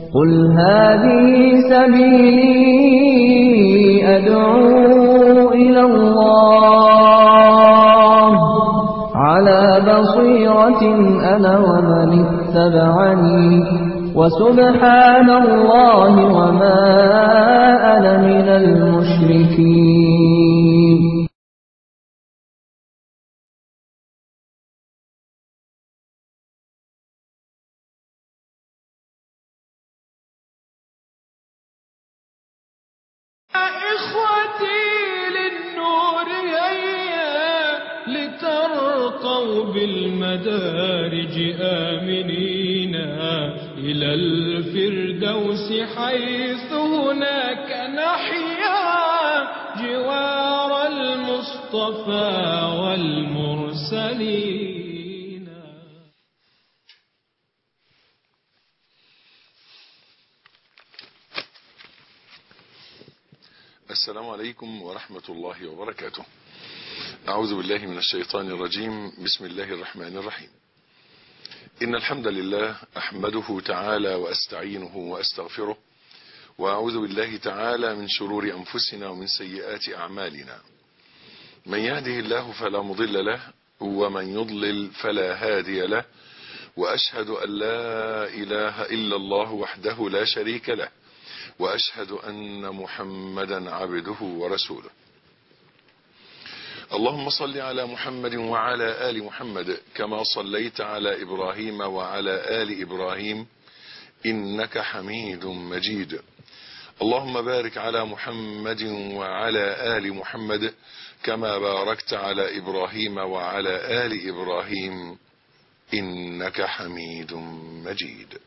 قل هذه سبيلي أدعو إلى الله على بصيرة أنا ومن اتبعني وسبحان الله وما أنا من المشركين. إخوتي للنور هيا لترقوا بالمدارج آمنين إلى الفردوس حيث هناك نحيا جوار المصطفى والمرسلين. السلام عليكم ورحمة الله وبركاته. أعوذ بالله من الشيطان الرجيم. بسم الله الرحمن الرحيم. إن الحمد لله أحمده تعالى وأستعينه وأستغفره، وأعوذ بالله تعالى من شرور أنفسنا ومن سيئات أعمالنا. من يهده الله فلا مضل له، ومن يضلل فلا هادي له، وأشهد أن لا إله إلا الله وحده لا شريك له، وأشهد أن محمدا عبده ورسوله. اللهم صل على محمد وعلى آل محمد كما صليت على إبراهيم وعلى آل إبراهيم إنك حميد مجيد. اللهم بارك على محمد وعلى آل محمد كما باركت على إبراهيم وعلى آل إبراهيم إنك حميد مجيد.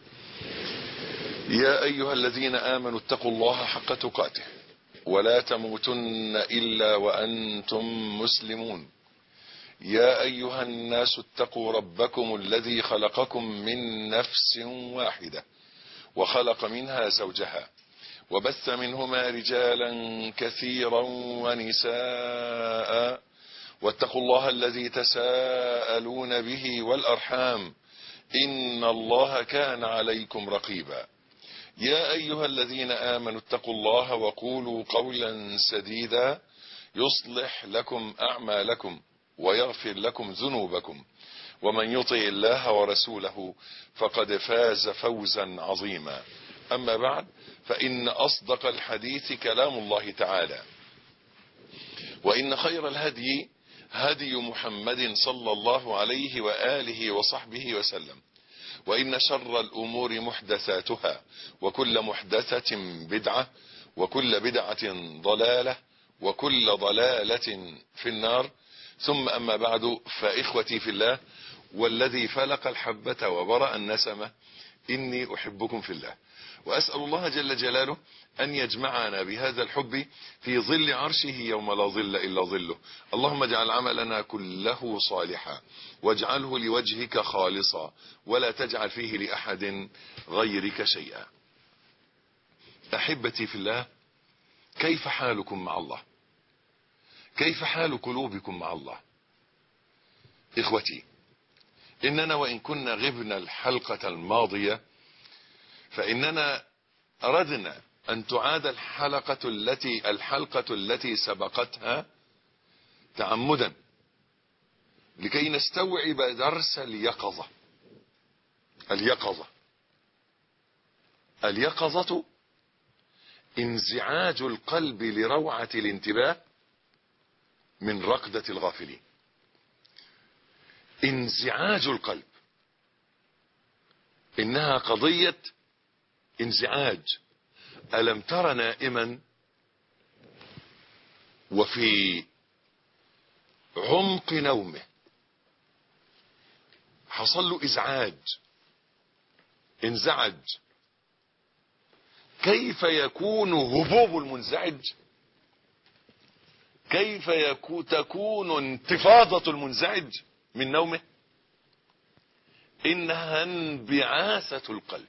يا أيها الذين آمنوا اتقوا الله حق تقاته ولا تموتن إلا وأنتم مسلمون. يا أيها الناس اتقوا ربكم الذي خلقكم من نفس واحدة وخلق منها زوجها وبث منهما رجالا كثيرا ونساء، واتقوا الله الذي تساءلون به والأرحام إن الله كان عليكم رقيبا. يا أيها الذين آمنوا اتقوا الله وقولوا قولا سديدا يصلح لكم أعمالكم ويغفر لكم ذنوبكم، ومن يطع الله ورسوله فقد فاز فوزا عظيما. أما بعد، فإن أصدق الحديث كلام الله تعالى، وإن خير الهدي هدي محمد صلى الله عليه وآله وصحبه وسلم، وإن شر الأمور محدثاتها، وكل محدثة بدعة، وكل بدعة ضلالة، وكل ضلالة في النار. ثم أما بعد، فإخوتي في الله والذي فلق الحبة وبرأ النسمة، إني أحبكم في الله، وأسأل الله جل جلاله أن يجمعنا بهذا الحب في ظل عرشه يوم لا ظل إلا ظله. اللهم اجعل عملنا كله صالحا، واجعله لوجهك خالصا، ولا تجعل فيه لأحد غيرك شيئا. أحبتي في الله، كيف حالكم مع الله؟ كيف حال قلوبكم مع الله؟ إخوتي، إننا وإن كنا غبنا الحلقة الماضية، فإننا أردنا أن تعاد الحلقة التي سبقتها تعمدا، لكي نستوعب درس اليقظة. اليقظة انزعاج القلب لروعة الانتباه من رقدة الغافلين. انزعاج القلب، إنها قضية انزعاج. ألم تر نائما وفي عمق نومه حصل له إزعاج، انزعج؟ كيف يكون هبوب المنزعج؟ كيف تكون انتفاضة المنزعج من نومه؟ إنها انبعاثة القلب.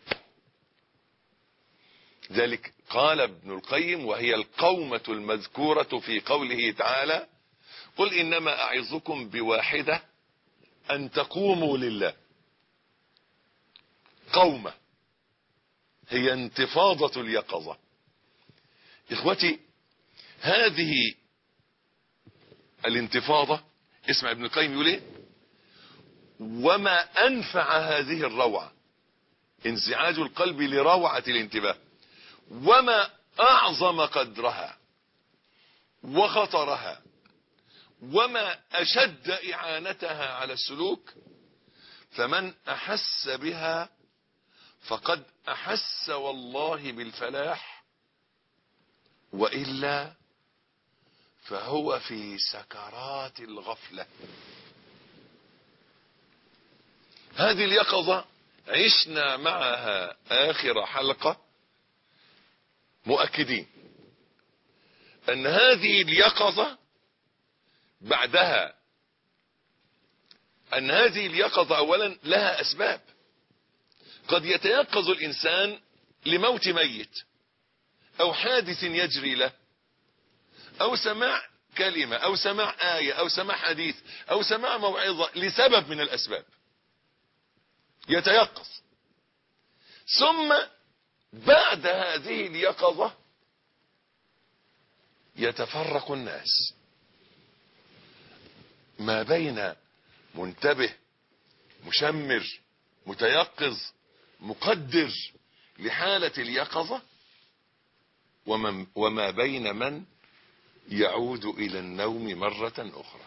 ذلك قال ابن القيم، وهي القومة المذكورة في قوله تعالى: قل إنما أعظكم بواحدة أن تقوموا لله. قومة هي انتفاضة اليقظة. إخوتي، هذه الانتفاضة، اسمع ابن القيم يقول ايه: وما أنفع هذه الروعة، انزعاج القلب لروعة الانتباه، وما أعظم قدرها وخطرها، وما أشد إعانتها على السلوك، فمن أحس بها فقد أحس والله بالفلاح، وإلا فهو في سكرات الغفلة. هذه اليقظة عشنا معها آخر حلقة مؤكدين أن هذه اليقظة بعدها، أن هذه اليقظة أولا لها أسباب. قد يتيقظ الإنسان لموت ميت، أو حادث يجري له، أو سماع كلمة، أو سماع آية، أو سماع حديث، أو سماع موعظة، لسبب من الأسباب يتيقظ. ثم بعد هذه اليقظة يتفرق الناس ما بين منتبه، مشمر، متيقظ، مقدر لحالة اليقظة، وما بين من يعود إلى النوم مرة أخرى.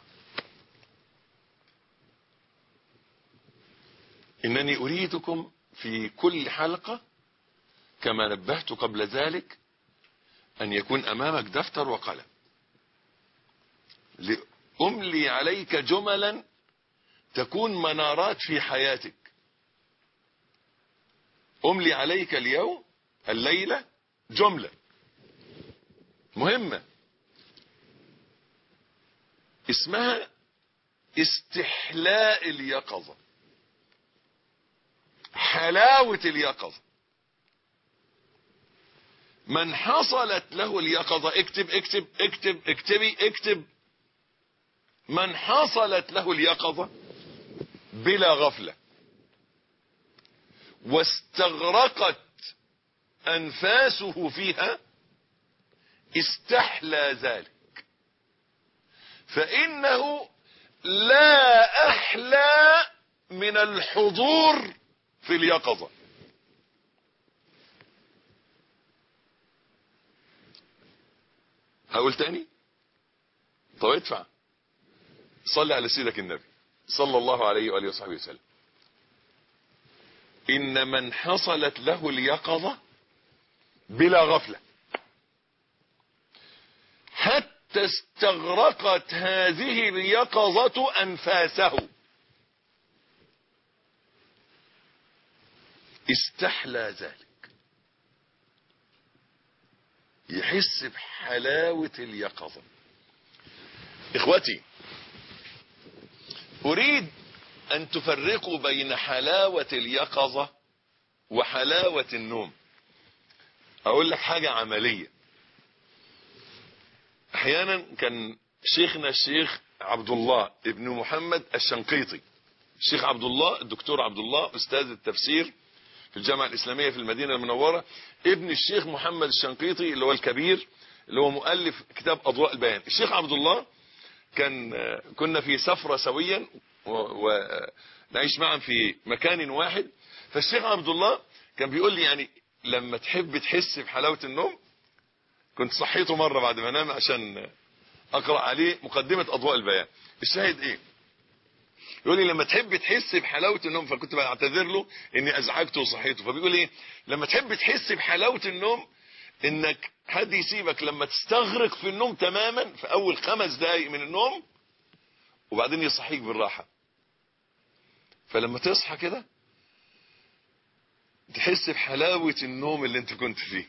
إنني أريدكم في كل حلقة كما نبهت قبل ذلك أن يكون أمامك دفتر وقلم، لأملي عليك جملا تكون منارات في حياتك. أملي عليك اليوم، الليلة، جملة مهمة اسمها استحلاء اليقظة، حلاوة اليقظة. من حصلت له اليقظة، اكتبي. من حصلت له اليقظة بلا غفلة واستغرقت أنفاسه فيها، استحلى ذلك، فإنه لا أحلى من الحضور في اليقظة. هقول تاني؟ طب ادفع، صلي على سيدك النبي صلى الله عليه وآله وصحبه وسلم. إن من حصلت له اليقظة بلا غفلة حتى استغرقت هذه اليقظة أنفاسه، استحلى ذلك، يحس بحلاوة اليقظة. إخوتي، أريد أن تفرقوا بين حلاوة اليقظة وحلاوة النوم. أقول لك حاجة عملية. أحيانا كان شيخنا الشيخ عبد الله ابن محمد الشنقيطي، الشيخ عبد الله، الدكتور عبد الله، أستاذ التفسير في الجامعة الإسلامية في المدينة المنورة، ابن الشيخ محمد الشنقيطي اللي هو الكبير، اللي هو مؤلف كتاب أضواء البيان. الشيخ عبد الله كنا في سفرة سويا ونعيش معا في مكان واحد. فالشيخ عبد الله كان بيقول لي يعني لما تحب تحس بحلاوة النوم، كنت صحيته مرة بعد ما نام عشان أقرأ عليه مقدمة أضواء البيان. الشاهد إيه؟ يقول لي لما تحب تحس بحلاوة النوم، فكنت بعتذر له إني أزعجته وصحيته، فبيقول إيه؟ لما تحب تحس بحلاوة النوم إنك حد يسيبك لما تستغرق في النوم تماما في أول 5 دقايق من النوم، وبعدين يصحيك بالراحة. فلما تصحى كده تحس بحلاوة النوم اللي انت كنت فيه.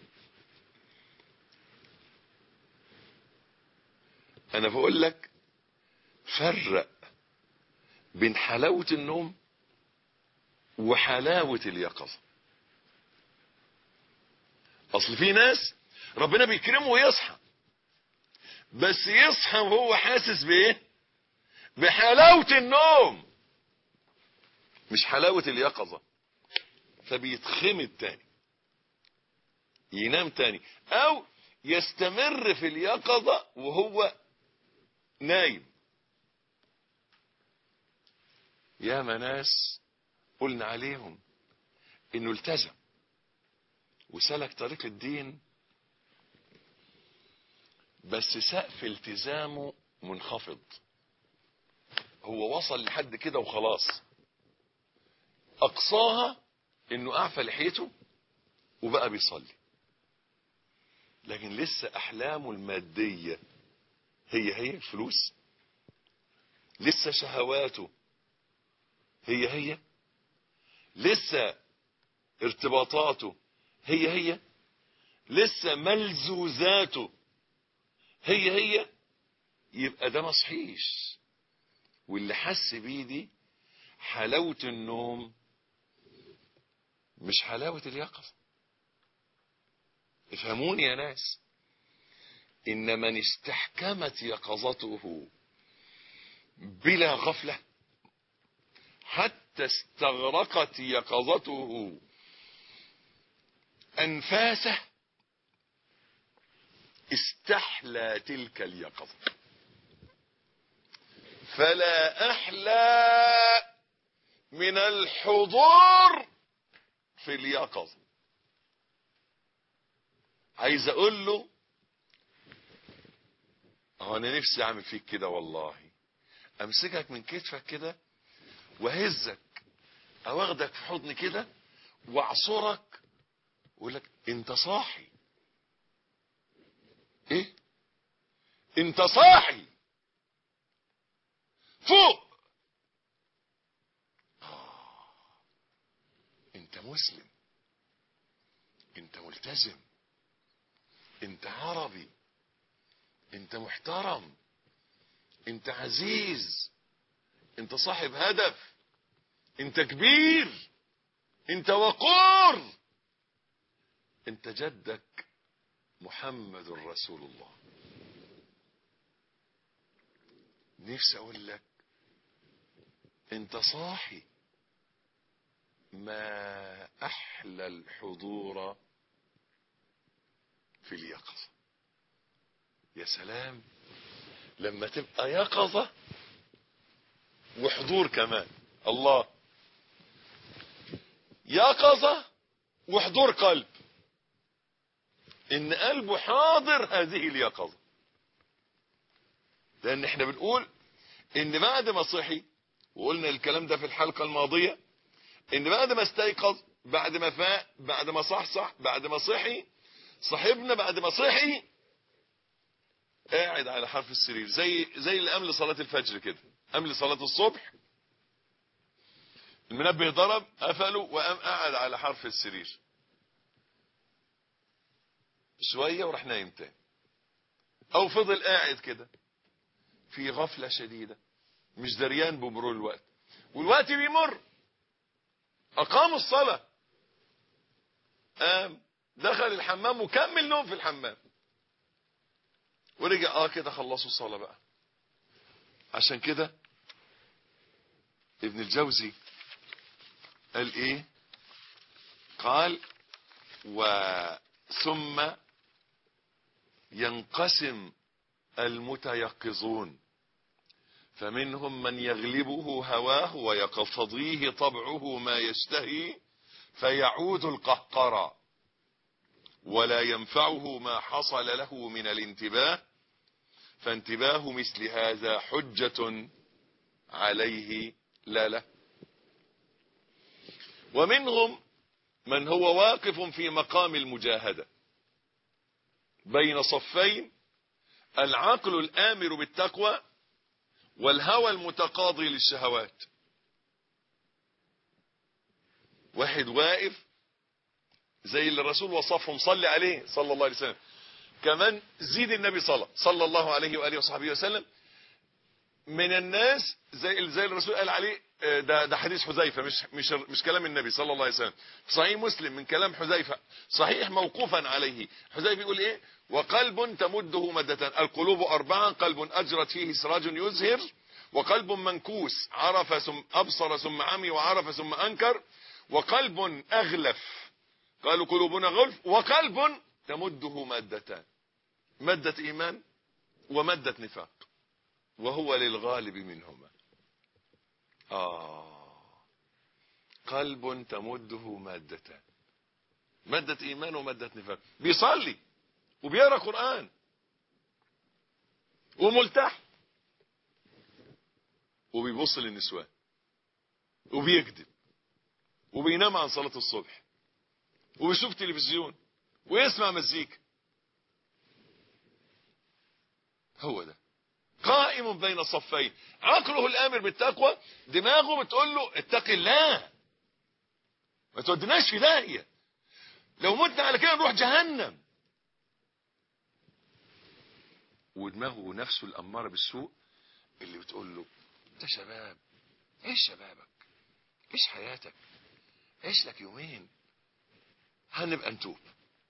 انا بقول لك فرق بين حلاوة النوم وحلاوة اليقظة. اصل في ناس ربنا بيكرمه ويصحى، بس يصحى وهو حاسس بايه؟ بحلاوة النوم، مش حلاوة اليقظة، فبيتخمد تاني. ينام تاني، او يستمر في اليقظة وهو نايم. يا ناس قلنا عليهم انه التزم وسلك طريق الدين، بس سقف التزامه منخفض، هو وصل لحد كده وخلاص، اقصاها انه اعفى لحيته وبقى بيصلي، لكن لسه احلامه المادية هي الفلوس، لسه شهواته هي لسه ارتباطاته هي لسه ملزوزاته هي يبقى ده مصحيش. واللي حس بيه دي حلاوة النوم مش حلاوة اليقظة. افهموني يا ناس، ان من استحكمت يقظته بلا غفلة حتى استغرقت يقظته أنفاسه استحلى تلك اليقظة. فلا أحلى من الحضور في اليقظة. عايز أقول له أنا نفسي أعمل فيك كده والله، أمسكك من كتفك كده وهزك أو أخدك في حضن كده وأعصرك وأقول لك أنت صاحي. إيه؟ أنت صاحي فوق. أنت مسلم، أنت ملتزم، أنت عربي، أنت محترم، أنت عزيز، أنت صاحب هدف، أنت كبير، أنت وقور، أنت جدك محمد رسول الله. نفسي أقول لك أنت صاحي. ما أحلى الحضور في اليقظة. يا سلام لما تبقى يقظة وحضور كمان. الله، يقظة وحضور قلب، ان قلبه حاضر هذه اليقظة. لان احنا بنقول ان بعد ما صحي، وقلنا الكلام ده في الحلقة الماضية، ان بعد ما استيقظ، بعد ما فاق، بعد ما صحصح، بعد ما صحي، صاحبنا بعد ما صحي قاعد على حرف السرير زي اللي قام لصلاة الفجر كده، قام لصلاة الصبح، المنبه ضرب قفله وقام قاعد على حرف السرير شوية وراح نايم تاني، او فضل قاعد كده في غفلة شديدة مش دريان بمرور الوقت، والوقت بيمر. اقاموا الصلاة، قام دخل الحمام وكمل نوم في الحمام ورجع كده خلصوا الصلاة بقى. عشان كده ابن الجوزي قال ايه؟ قال وثم ينقسم المتيقظون، فمنهم من يغلبه هواه ويقتضيه طبعه ما يشتهي فيعود القهقرى ولا ينفعه ما حصل له من الانتباه، فانتباه مثل هذا حجة عليه لا له. ومنهم من هو واقف في مقام المجاهدة بين صفين، العقل الآمر بالتقوى والهوى المتقاضي للشهوات. واحد واقف زي اللي الرسول وصفهم، صلي عليه صلى الله عليه وسلم، كمان زيد النبي صلى الله عليه وآله وصحبه وسلم، من الناس زي الرسول قال عليه، ده حديث حذيفة مش كلام النبي صلى الله عليه وسلم، صحيح مسلم من كلام حذيفة، صحيح موقوفا عليه. حذيفة يقول ايه؟ وقلب تمده مدة، القلوب 4، قلب أجرت فيه سراج يزهر، وقلب منكوس عرف ثم أبصر ثم عمي وعرف ثم أنكر، وقلب أغلف قالوا قلوبنا غلف وقلب تمده مادتان، مادة إيمان ومادة نفاق، وهو للغالب منهما. قلب تمده مادتان، مادة إيمان ومادة نفاق، بيصلي وبيقرأ قرآن وملتحي وبيبص للنسوان وبيكذب وبينام عن صلاة الصبح وبيشوف تلفزيون ويسمع مزيكا. هو ده قائم بين صفين، عقله الآمر بالتقوى، دماغه بتقول له اتق الله، ما تودناش في داهية، لو متنا على كده نروح جهنم. ودماغه نفسه الأمارة بالسوء اللي بتقول له انت شباب، ايش شبابك، ايش حياتك، ايش لك يومين، هنبقى نتوب.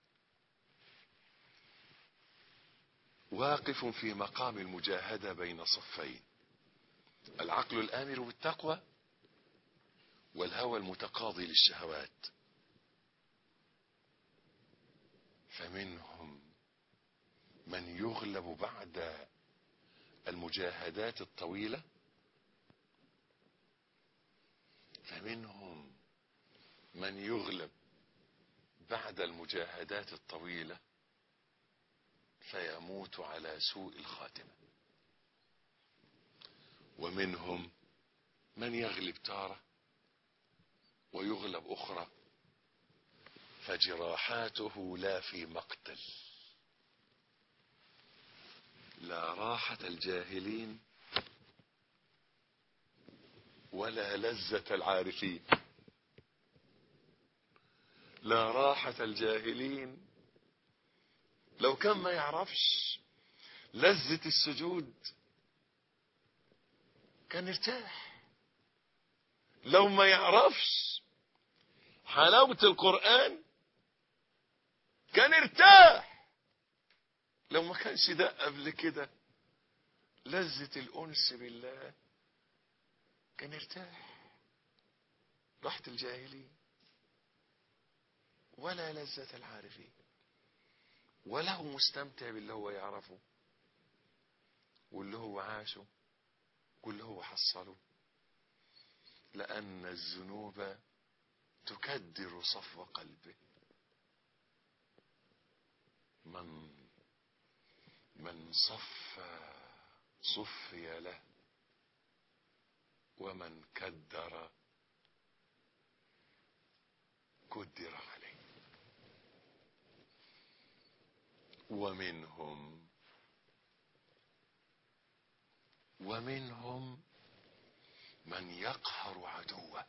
واقف في مقام المجاهدة بين صفين، العقل الآمر بالتقوى والهوى المتقاضي للشهوات. فمنهم من يغلب بعد المجاهدات الطويلة، فمنهم من يغلب بعد المجاهدات الطويلة فيموت على سوء الخاتمة، ومنهم من يغلب تارة ويغلب أخرى فجراحاته لا في مقتل. لا راحة الجاهلين ولا لذة العارفين. لا راحة الجاهلين، لو كان ما يعرفش لذة السجود كان ارتاح، لو ما يعرفش حلاوة القرآن كان ارتاح، لو ما كانش ده قبل كده لذة الأنس بالله كان ارتاح. راحة الجاهلين ولا لذة العارفين، ولا هو مستمتع باللي هو يعرفه واللي هو عاشه واللي هو حصله، لأن الذنوب تكدر صفو قلبه. من صفي له، ومن كدر كدر عليه. ومنهم من يقهر عدوه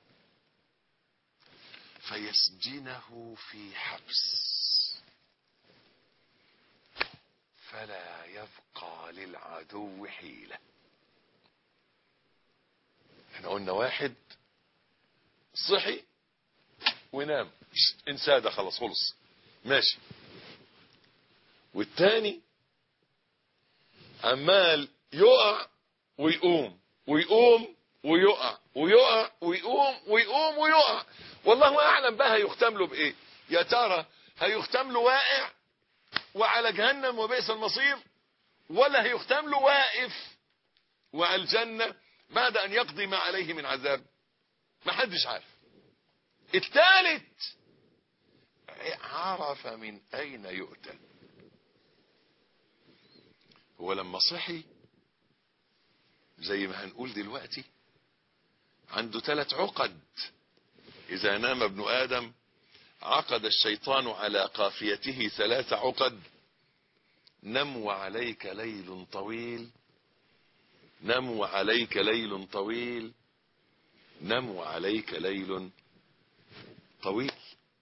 فيسجنه في حبس فلا يبقى للعدو حيلة. احنا قلنا واحد صحي ونام، انساه، ده خلص ماشي، والتاني عمال يقع ويقوم ويقوم ويقع ويقع ويقوم ويقع. والله اعلم بقى هيختم له بايه، يا ترى هيختم له واقع وعلى جهنم وبئس المصير، ولا هيختم له واقف وعلى الجنة بعد ان يقضي ما عليه من عذاب؟ ما حدش عارف. الثالث عرف من اين يؤتى. هو لما صحي زي ما هنقول دلوقتي عنده 3 عقد. اذا نام ابن ادم عقد الشيطان على قافيته 3 عقد: نم وعليك ليل طويل، نم وعليك ليل طويل، نم وعليك ليل طويل.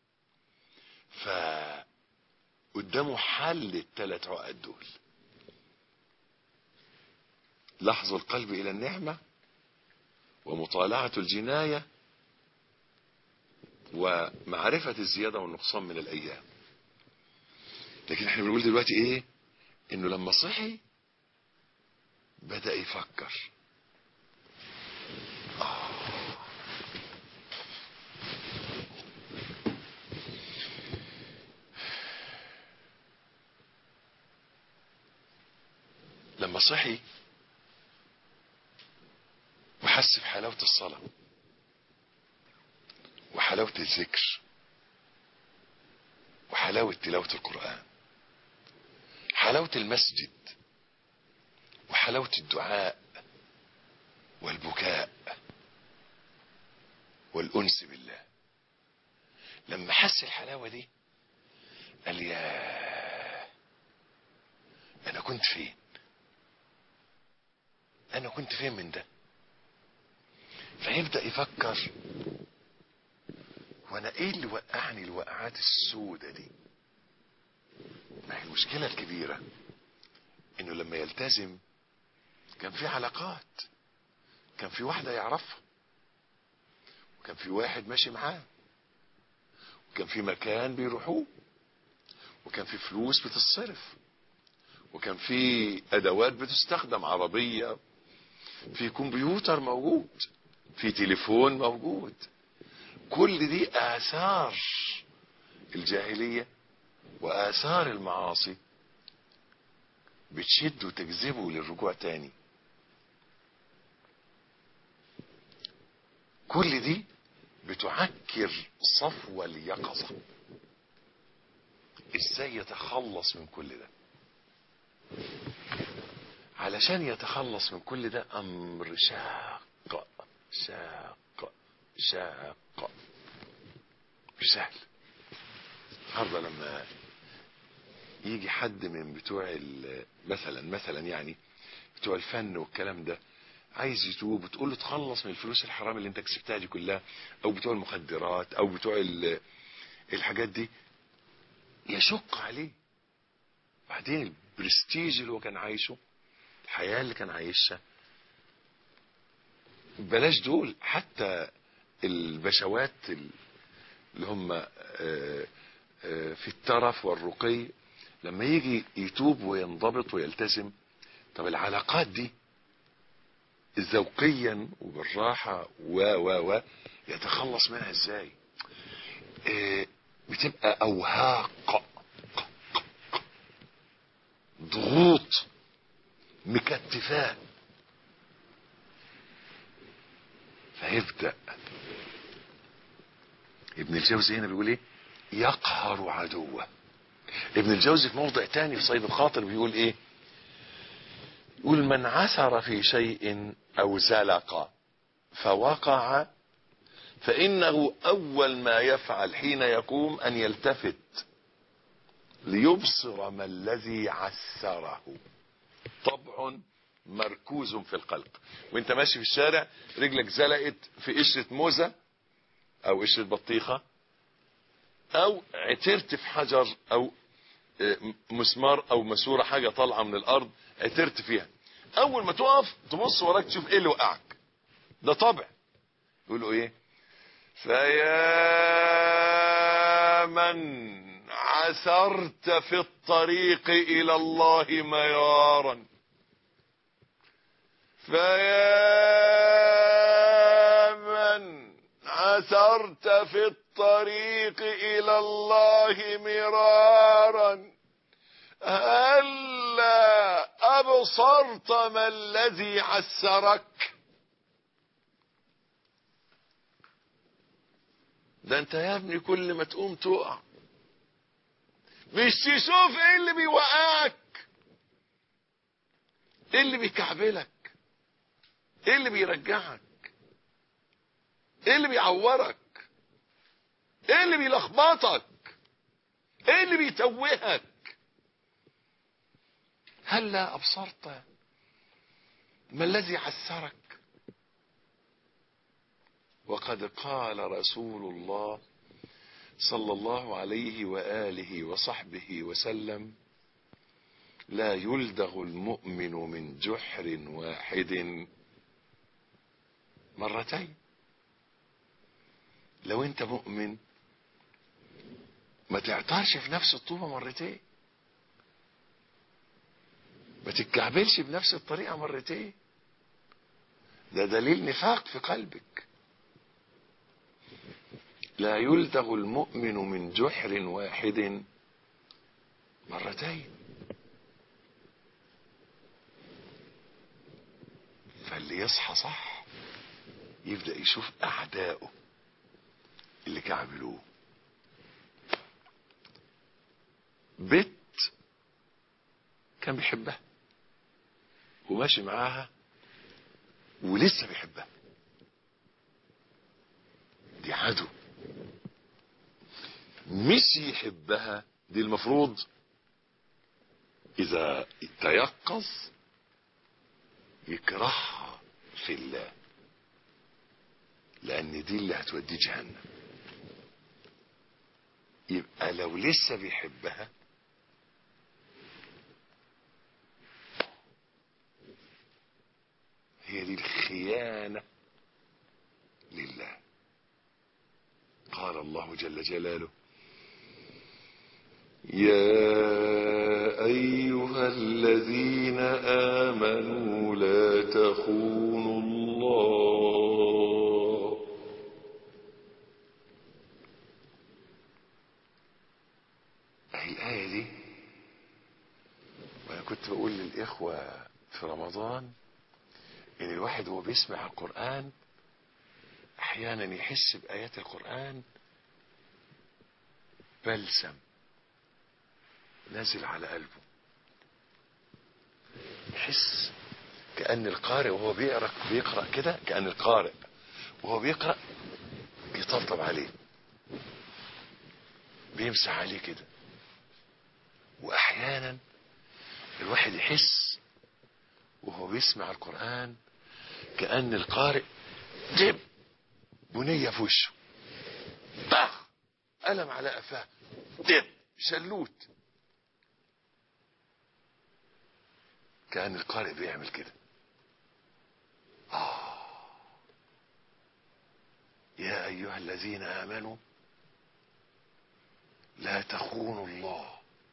فقدامه حل ال3 عقد دول: لحظ القلب الى النعمة، ومطالعة الجناية، ومعرفة الزيادة والنقصان من الايام. لكن احنا بنقول دلوقتي ايه؟ انه لما صحي بدأ يفكر. لما صحي وحس بحلاوة الصلاة وحلاوة الذكر وحلاوة تلاوة القرآن، حلاوة المسجد وحلاوة الدعاء والبكاء والأنس بالله. لما حس الحلاوة دي قال يا أنا كنت فين، أنا كنت فين من ده. فيبدأ يفكر وانا ايه اللي وقعني الوقعات السودة دي. ما هي المشكلة الكبيرة انه لما يلتزم كان في علاقات، كان في واحدة يعرفها، وكان في واحد ماشي معاه، وكان في مكان بيروحوه، وكان في فلوس بتتصرف، وكان في ادوات بتستخدم، عربية، في كمبيوتر موجود، في تليفون موجود. كل دي آثار الجاهلية وآثار المعاصي بتشد وتجذبه للرجوع تاني. كل دي بتعكر صفو اليقظة. ازاي يتخلص من كل ده؟ علشان يتخلص من كل ده امر شاق شاق شاق، مش سهل. النهارده لما يجي حد من بتوع مثلا يعني بتوع الفن والكلام ده عايز يتوب، وتقول له تخلص من الفلوس الحرام اللي انت كسبتها دي كلها، او بتوع المخدرات او بتوع الحاجات دي، يشق عليه. بعدين البرستيج اللي هو كان عايشه، الحياة اللي كان عايشها، بلاش دول، حتى البشوات اللي هم في الترف والرقي، لما يجي يتوب وينضبط ويلتزم، طب العلاقات دي ذوقيا وبالراحة و يتخلص منها ازاي؟ بتبقى اوهاق، ضغوط مكتفاه. فيبدأ ابن الجوزي هنا بيقول ايه؟ يقهر عدوه. ابن الجوزي في موضع تاني في صيد الخاطر بيقول ايه؟ يقول من عثر في شيء او زلق فوقع فانه اول ما يفعل حين يقوم ان يلتفت ليبصر ما الذي عسره. طبع مركوز في القلب. وانت ماشي في الشارع رجلك زلقت في قشرة موزة او قشرة بطيخة، او عترت في حجر او مسمار او مسورة، حاجة طالعة من الارض عترت فيها، اول ما تقف تبص وراك تشوف ايه اللي وقعك. ده طبع. يقولوا ايه؟ فيا من عثرت في الطريق الى الله ميارا، فيا من عثرت في الطريق الى الله مرارا، هلا ابصرت ما الذي عسرك؟ ده انت يا ابني كل ما تقوم تقع، مش تشوف ايه اللي بيوقعك، ايه اللي بيكعبلك، ايه اللي بيرجعك، ايه اللي بيعورك، ايه اللي بيلخبطك، ايه اللي بيتوهك. هلا ابصرت ما الذي عسرك؟ وقد قال رسول الله صلى الله عليه وآله وصحبه وسلم: لا يلدغ المؤمن من جحر واحد مرتين. لو انت مؤمن ما تعطرش في نفس الطوبة مرتين، ما تتكعبلش بنفس الطريقة مرتين، ده دليل نفاق في قلبك. لا يلدغ المؤمن من جحر واحد مرتين. اللي يصحى صح يبدأ يشوف أعدائه اللي كعبلوه. بنت كان بيحبها وماشي معاها ولسه بيحبها، دي عدو. مش يحبها، دي المفروض إذا تيقظ يكرهها في الله، لأن دي اللي هتوديه جهنم. يبقى لو لسه بيحبها هي دي الخيانة لله. قال الله جل جلاله: يا أيها الذين آمنوا لا تخونوا الله. أهي الآية دي، وأنا كنت بقول للإخوة في رمضان إن الواحد وهو بيسمع القرآن أحيانا يحس بآيات القرآن بلسم نازل على قلبه، يحس كأن القارئ وهو بيقرأ كده، كأن القارئ وهو بيقرأ بيطبطب عليه، بيمسح عليه كده. وأحيانا الواحد يحس وهو بيسمع القرآن كأن القارئ جيب بنية في وشه، طخ قلم على قفاه، دب شلوت، كأن القارئ بيعمل كده. يا أيها الذين آمنوا لا تخونوا الله.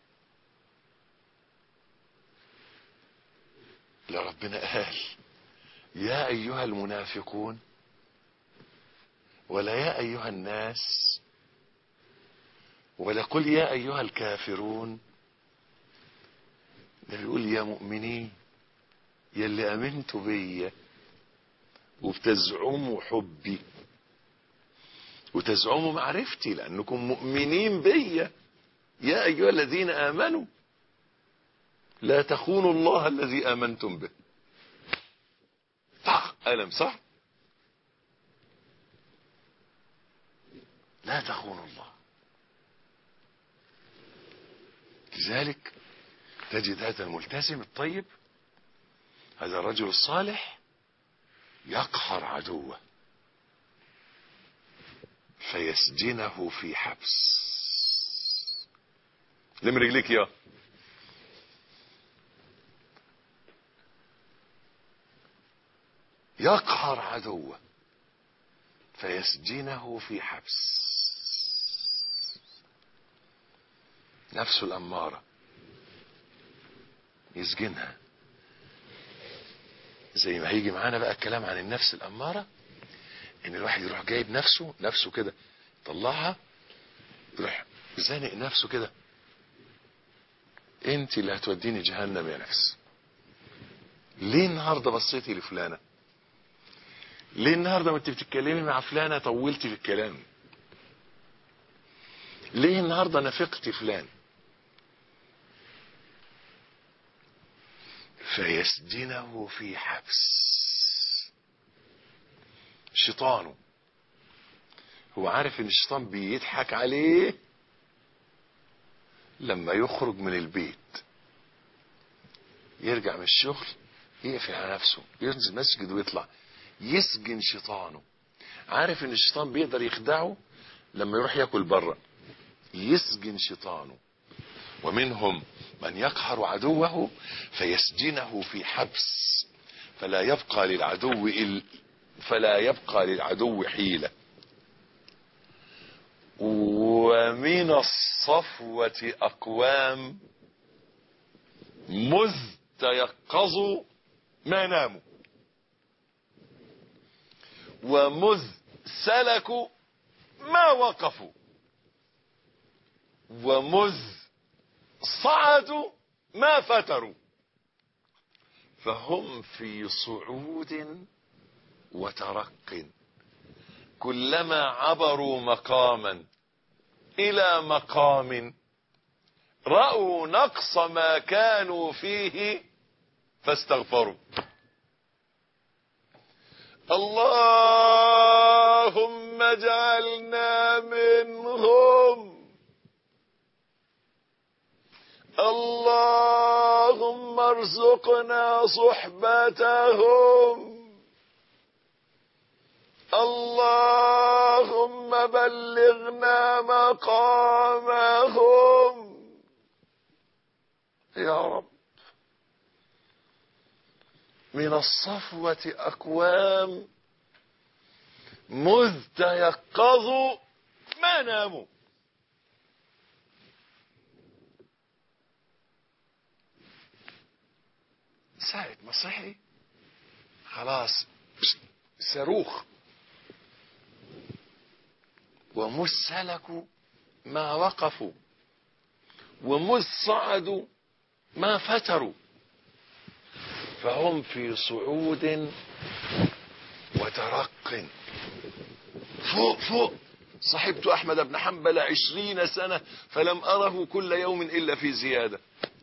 لربنا قال يا أيها المنافقون، ولا يا أيها الناس، ولا قل يا أيها الكافرون. ده بيقول يا مؤمنين، يا اللي أمنتوا بيا وبتزعموا حبي وتزعموا معرفتي لأنكم مؤمنين بيا. يا أيها الذين آمنوا لا تخونوا الله الذي آمنتم به. طق ألم، صح؟ لا تخونوا الله. لذلك تجد هذا الملتزم الطيب، هذا الرجل الصالح، يقهر عدوه فيسجنه في حبس. لم رجليك يا يقهر عدوه فيسجنه في حبس. نفسه الأمارة يسجنها. زي ما هيجي معانا بقى الكلام عن النفس الأمارة، ان الواحد يروح جايب نفسه كده، طلعها، يروح زانق نفسه كده، انت اللي هتوديني جهنم يا نفس. ليه النهارده بصيتي لفلانه؟ ليه النهارده ما انت بتتكلمي مع فلانه طولتي في الكلام؟ ليه النهارده نافقتي فلان؟ فيسجنه في حبس. شيطانه هو عارف ان الشيطان بيضحك عليه لما يخرج من البيت، يرجع من الشغل يقفل على نفسه، ينزل مسجد ويطلع، يسجن شيطانه. عارف ان الشيطان بيقدر يخدعه لما يروح ياكل بره، يسجن شيطانه. ومنهم من يقهر عدوه فيسجنه في حبس فلا يبقى للعدو حيلة. ومن الصفوة أقوام مذ تيقظوا ما ناموا، ومذ سلكوا ما وقفوا، ومذ صعدوا ما فتروا. فهم في صعود وترق، كلما عبروا مقاما إلى مقام رأوا نقص ما كانوا فيه فاستغفروا. اللهم اجعلنا منهم، اللهم ارزقنا صحبتهم، اللهم بلغنا مقامهم يا رب. من الصفوة أقوام مذ تيقظوا ما ناموا. ساعة ما صحي خلاص صاروخ، ومذ سلكوا ما وقفوا، ومذ صعدوا ما فتروا، فهم في صعود وترق. فوق فوق. صحبت أحمد بن حنبل 20 سنة فلم أره كل يوم إلا في زيادة.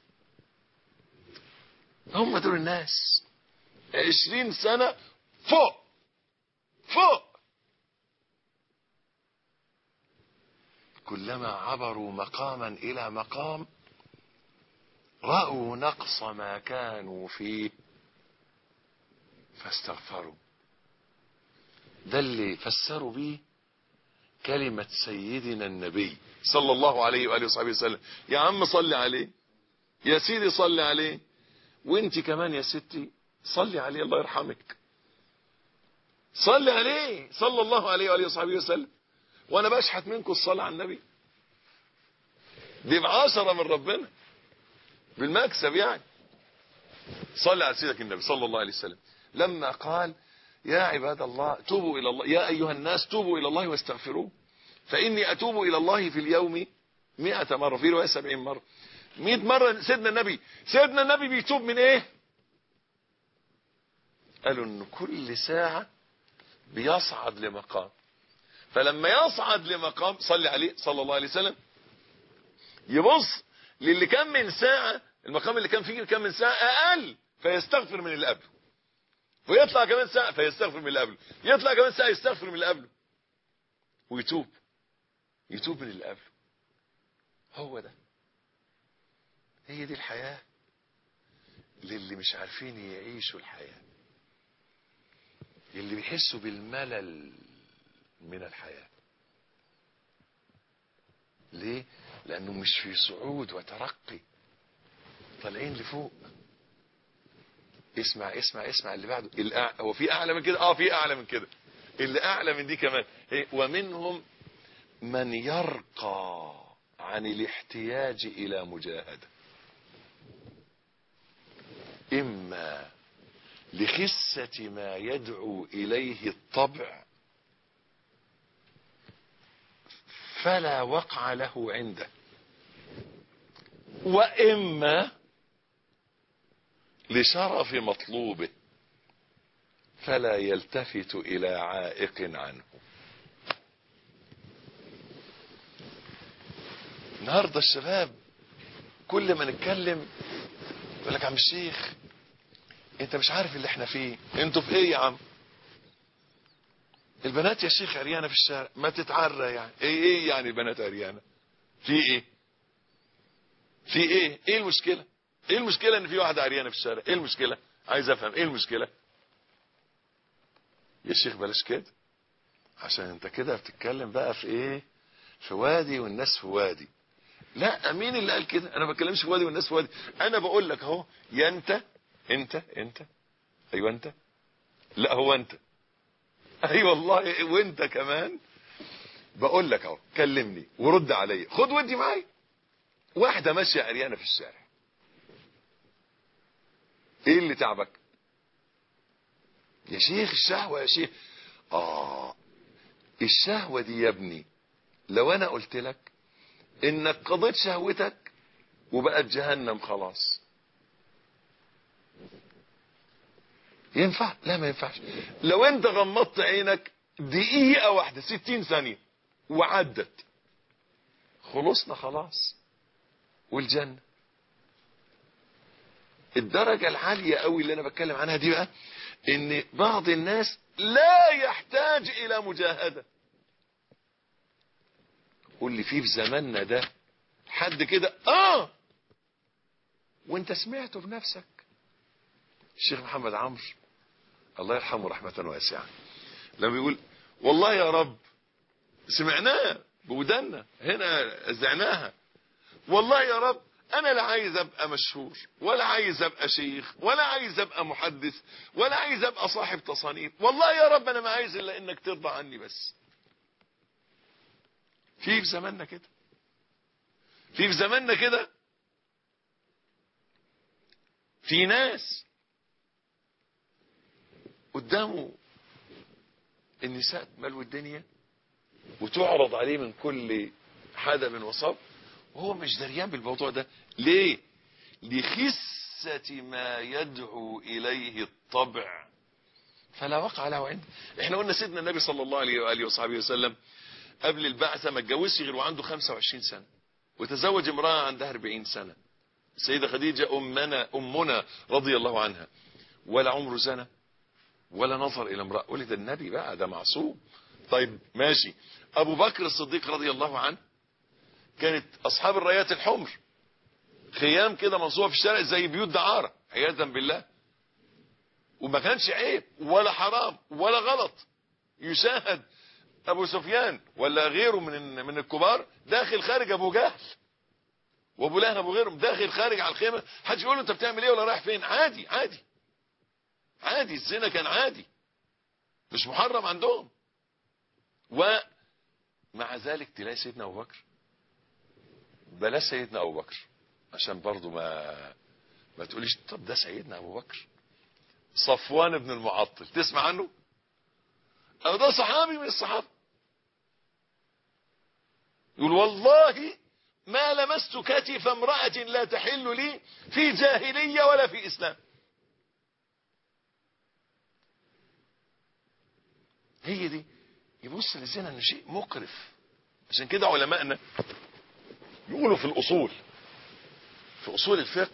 هم دول الناس 20 سنة فوق فوق. كلما عبروا مقاما إلى مقام رأوا نقص ما كانوا فيه فاستغفروا. ده اللي فسروا بيه كلمة سيدنا النبي صلى الله عليه وآله وصحبه وسلم. يا عم صلي عليه، يا سيدي صلي عليه، وانت كمان يا ستي صلي عليه الله يرحمك. صلي عليه صلى الله عليه وآله وصحبه وسلم. وانا بشحت منكم الصلاة على النبي دي ب10 من ربنا بالمكسب يعني. صلي على سيدك النبي صلى الله عليه وسلم لما قال يا عباد الله توبوا إلى الله، يا أيها الناس توبوا إلى الله واستغفروه فإني أتوب إلى الله في اليوم 100 مرة، في رواية 70 مرة. 100 مرة. سيدنا النبي بيتوب من ايه؟ قالوا ان كل ساعة بيصعد لمقام، فلما يصعد لمقام صلي عليه صلى الله عليه وسلم يبص للي كان من ساعة، المقام اللي كان فيه كان من ساعة أقل فيستغفر من اللي قبله، ويطلع كمان ساعة فيستغفر من اللي قبله، يطلع كمان ساعة يستغفر من اللي قبله، ويتوب من اللي قبله. هو ده، هي دي الحياة للي مش عارفين يعيشوا الحياة، اللي بيحسوا بالملل من الحياة. ليه؟ لأنه مش في صعود وترقي، طالعين لفوق. اسمع اللي بعده. هو في أعلى من كده؟ في أعلى من كده. اللي أعلى من دي كمان. ومنهم من يرقى عن الاحتياج إلى مجاهدة، إما لخسة ما يدعو إليه الطبع فلا وقع له عنده، وإما لشرف مطلوبه فلا يلتفت إلى عائق عنه. النهارده الشباب كل ما نتكلم يقول لك عم الشيخ انت مش عارف اللي احنا فيه، انتوا في ايه يا عم؟ البنات يا شيخ عريانه في الشارع، ما تتعرى يعني. ايه يعني البنات عريانه؟ في ايه؟ ايه المشكله؟ ايه المشكله ان في واحده عريانه في الشارع؟ ايه المشكله؟ عايز افهم ايه المشكله. يا شيخ بلاش كده، عشان انت كده بتتكلم بقى في ايه؟ في وادي والناس في وادي. لا، مين اللي قال كده؟ انا ما بتكلمش في وادي والناس في وادي، انا بقول لك اهو. يا انت ايوه انت، لا هو انت، اي والله وانت كمان. بقول لك اهو، كلمني ورد عليا، خد ودي معايا. واحده ماشيه عريانه في الشارع، ايه اللي تعبك يا شيخ؟ الشهوه يا شيخ. الشهوه دي يا ابني لو انا قلت لك انك قضيت شهوتك وبقت جهنم خلاص، ينفع؟ لا ما ينفعش. لو انت غمضت عينك دقيقة واحدة 60 ثانية وعدت، خلصنا خلاص. والجنة الدرجة العالية قوي اللي انا بتكلم عنها دي بقى، ان بعض الناس لا يحتاج الى مجاهدة. قول لي في زماننا ده حد كده؟ وانت سمعته بنفسك. الشيخ محمد عمرو الله يرحمه رحمة واسعة لما بيقول والله يا رب سمعناه بودنا هنا أذعناها، والله يا رب انا لا عايز ابقى مشهور، ولا عايز ابقى شيخ، ولا عايز ابقى محدث، ولا عايز ابقى صاحب تصانيف، والله يا رب انا ما عايز الا انك ترضى عني بس. في زماننا كده، في زماننا كده في ناس قدامه النساء ملو الدنيا وتعرض عليه من كل حدب وصب، وهو مش دريان بالموضوع ده. ليه؟ لخسة ما يدعو إليه الطبع فلا وقع له عنده. احنا قلنا سيدنا النبي صلى الله عليه وآله وصحبه وسلم قبل البعثة ما اتجوزش غير وعنده 25 سنة، وتزوج امرأة عندها 40 سنة، السيدة خديجة أمنا رضي الله عنها، ولا عمره زنا ولا نظر إلى امرأة. ولد النبي بقى ده معصوم. طيب ماشي. أبو بكر الصديق رضي الله عنه كانت أصحاب الرايات الحمر خيام كده منصوبة في الشارع زي بيوت دعارة عياذا بالله، وما كانش عيب ولا حرام ولا غلط يشاهد أبو سفيان ولا غيره من الكبار داخل خارج أبو جهل وأبو لهب وغيرهم داخل خارج على الخيمة، حدش يقول له أنت بتعمل إيه ولا رايح فين. عادي عادي عادي. الزنا كان عادي مش محرم عندهم. ومع ذلك تلاقي سيدنا أبو بكر، بلاش سيدنا أبو بكر عشان برضو ما تقوليش طب ده سيدنا أبو بكر، صفوان بن المعطل تسمع عنه؟ أو ده صحابي من الصحابة يقول والله ما لمست كتف امرأة لا تحل لي في جاهلية ولا في إسلام. هي دي يبص للزنا انه شيء مقرف. عشان كده علماءنا يقولوا في الأصول، في أصول الفقه،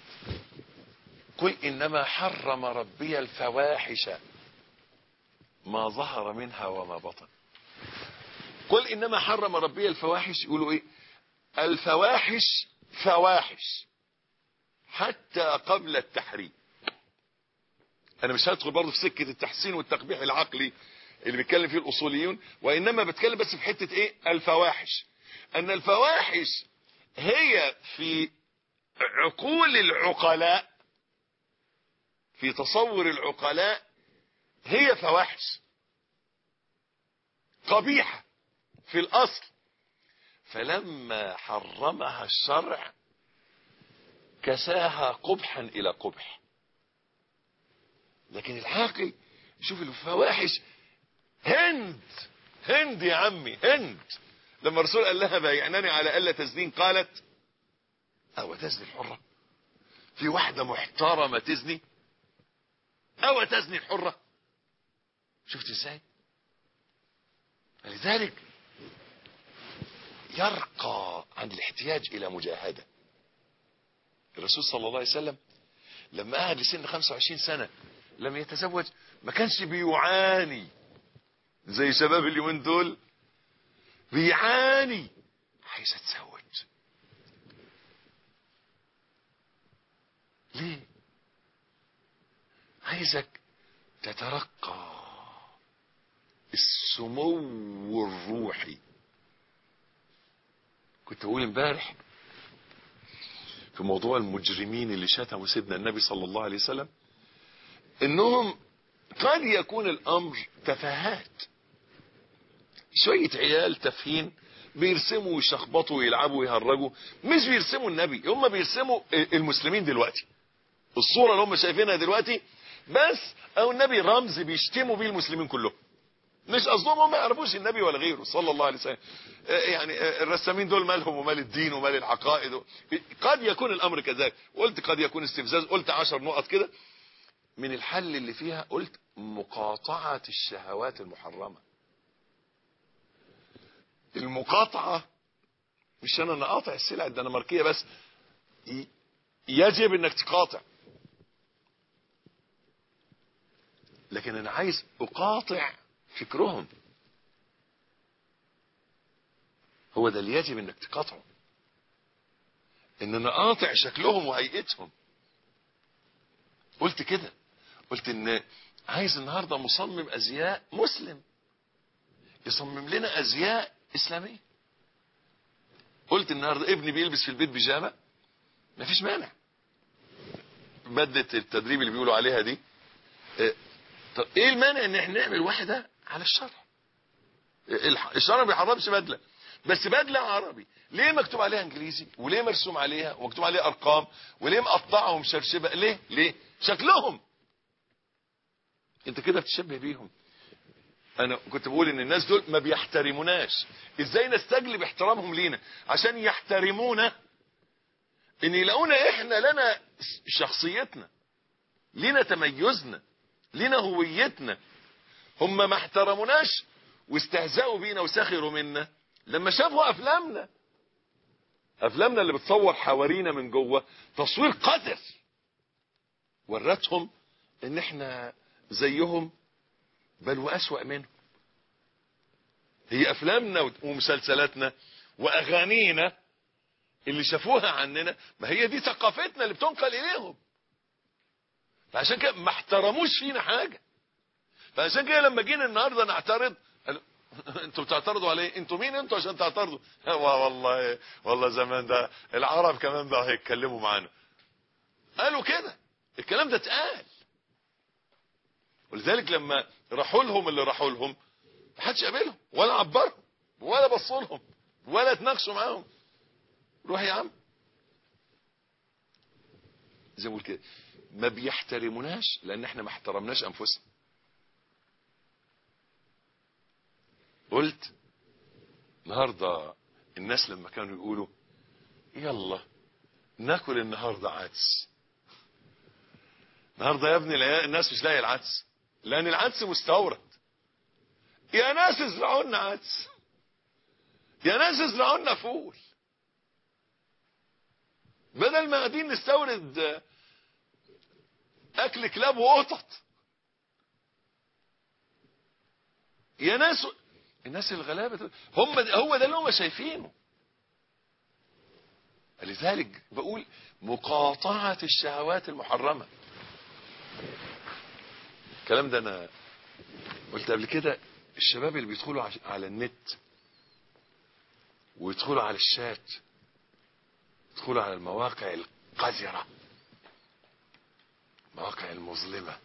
قل إنما حرم ربي الفواحش ما ظهر منها وما بطن. قل إنما حرم ربي الفواحش، يقولوا إيه؟ الفواحش فواحش حتى قبل التحريم. أنا مش هدخل برضه في سكة التحسين والتقبيح العقلي اللي بيتكلم فيه الأصوليون، وإنما بتكلم بس في حتة إيه؟ الفواحش. أن الفواحش هي في عقول العقلاء، في تصور العقلاء هي فواحش قبيحة في الأصل، فلما حرمها الشرع كساها قبحا إلى قبح. لكن العاقل يشوف الفواحش هند يا عمي هند. لما الرسول قال لها بايعنني على ألا تزنين قالت أو تزني الحرة؟ في واحدة محترمة تزني؟ أو تزني الحرة؟ شفت ازاي؟ لذلك يرقى عن الاحتياج إلى مجاهدة. الرسول صلى الله عليه وسلم لما قعد لسن 25 سنة لم يتزوج، ما كانش بيعاني زي شباب اليومين دول بيعاني عايز اتزوج. ليه؟ عايزك تترقى السمو الروحي. كنت اقول امبارح في موضوع المجرمين اللي شتموا سيدنا النبي صلى الله عليه وسلم انهم قد يكون الامر تفاهات، شوية عيال تافهين بيرسموا ويشخبطوا ويلعبوا ويهرجوا، مش بيرسموا النبي، هم بيرسموا المسلمين دلوقتي، الصورة اللي هم شايفينها دلوقتي بس، او النبي رمز بيشتموا بيه المسلمين كلهم، مش قصدهم هم ما يعرفوش النبي ولا غيره صلى الله عليه وسلم. يعني الرسامين دول مالهم ومال الدين ومال العقائد. قد يكون الامر كذلك، قلت قد يكون استفزاز، قلت 10 نقط كده. من الحل اللي فيها قلت مقاطعة الشهوات المحرمة. المقاطعة مش انا نقاطع السلع الدنماركية بس، يجب انك تقاطع، لكن انا عايز اقاطع فكرهم. هو ده اللي يجب انك تقاطعه، ان انا اقاطع شكلهم وهيئتهم. قلت كده، قلت ان عايز النهاردة مصمم ازياء مسلم يصمم لنا ازياء اسلامية. قلت النهاردة ابني بيلبس في البيت بيجامة، مفيش مانع. بدلة التدريب اللي بيقولوا عليها دي، طب ايه المانع ان احنا نعمل واحدة على الشرع؟ الشرع ما بيحرمش بدلة، بس بدلة عربي ليه مكتوب عليها انجليزي، وليه مرسوم عليها ومكتوب عليها ارقام، وليه مقطعه ومشرشبه؟ ليه شكلهم انت كده بتشبه بيهم. انا كنت بقول ان الناس دول ما بيحترموناش، ازاي نستجلب احترامهم لينا عشان يحترمونا؟ ان يلاقونا احنا لنا شخصيتنا، لنا تميزنا، لنا هويتنا. هم ما احترموناش واستهزأوا بينا وسخروا منا لما شافوا افلامنا اللي بتصور حوارينا من جوه تصوير قذر، ورتهم ان احنا زيهم بل واسوأ منهم. هي افلامنا ومسلسلاتنا واغانينا اللي شافوها عننا، ما هي دي ثقافتنا اللي بتنقل اليهم. فعشان كده ما احترموش فينا حاجة. فعشان كده لما جينا النهارده نعترض، انتوا بتعترضوا على ايه؟ انتوا مين انتوا عشان تعترضوا؟ والله زمان ده العرب كمان بقى هيتكلموا معانا. قالوا كده، الكلام ده اتقال. ولذلك لما راحوا لهم اللي راحوا لهم، ما حدش قابلهم ولا عبرهم ولا بصوا لهم ولا اتناقشوا معاهم. روح يا عم. زي ما بقول كده، ما بيحترموناش لان احنا ما احترمناش انفسنا. قلت النهارده الناس لما كانوا يقولوا يلا ناكل النهارده عدس، النهارده يا ابني الناس مش لاقيه العدس لان العدس مستورد. يا ناس ازرعوا لنا عدس، يا ناس ازرعوا لنا فول، بدل ما قاعدين نستورد اكل كلاب وقطط. يا ناس، الناس الغلابه هو ده اللي هم شايفينه. لذلك بقول مقاطعة الشهوات المحرمة. الكلام ده انا قلت قبل كده، الشباب اللي بيدخلوا على النت ويدخلوا على الشات، يدخلوا على المواقع القذرة، المواقع المظلمة،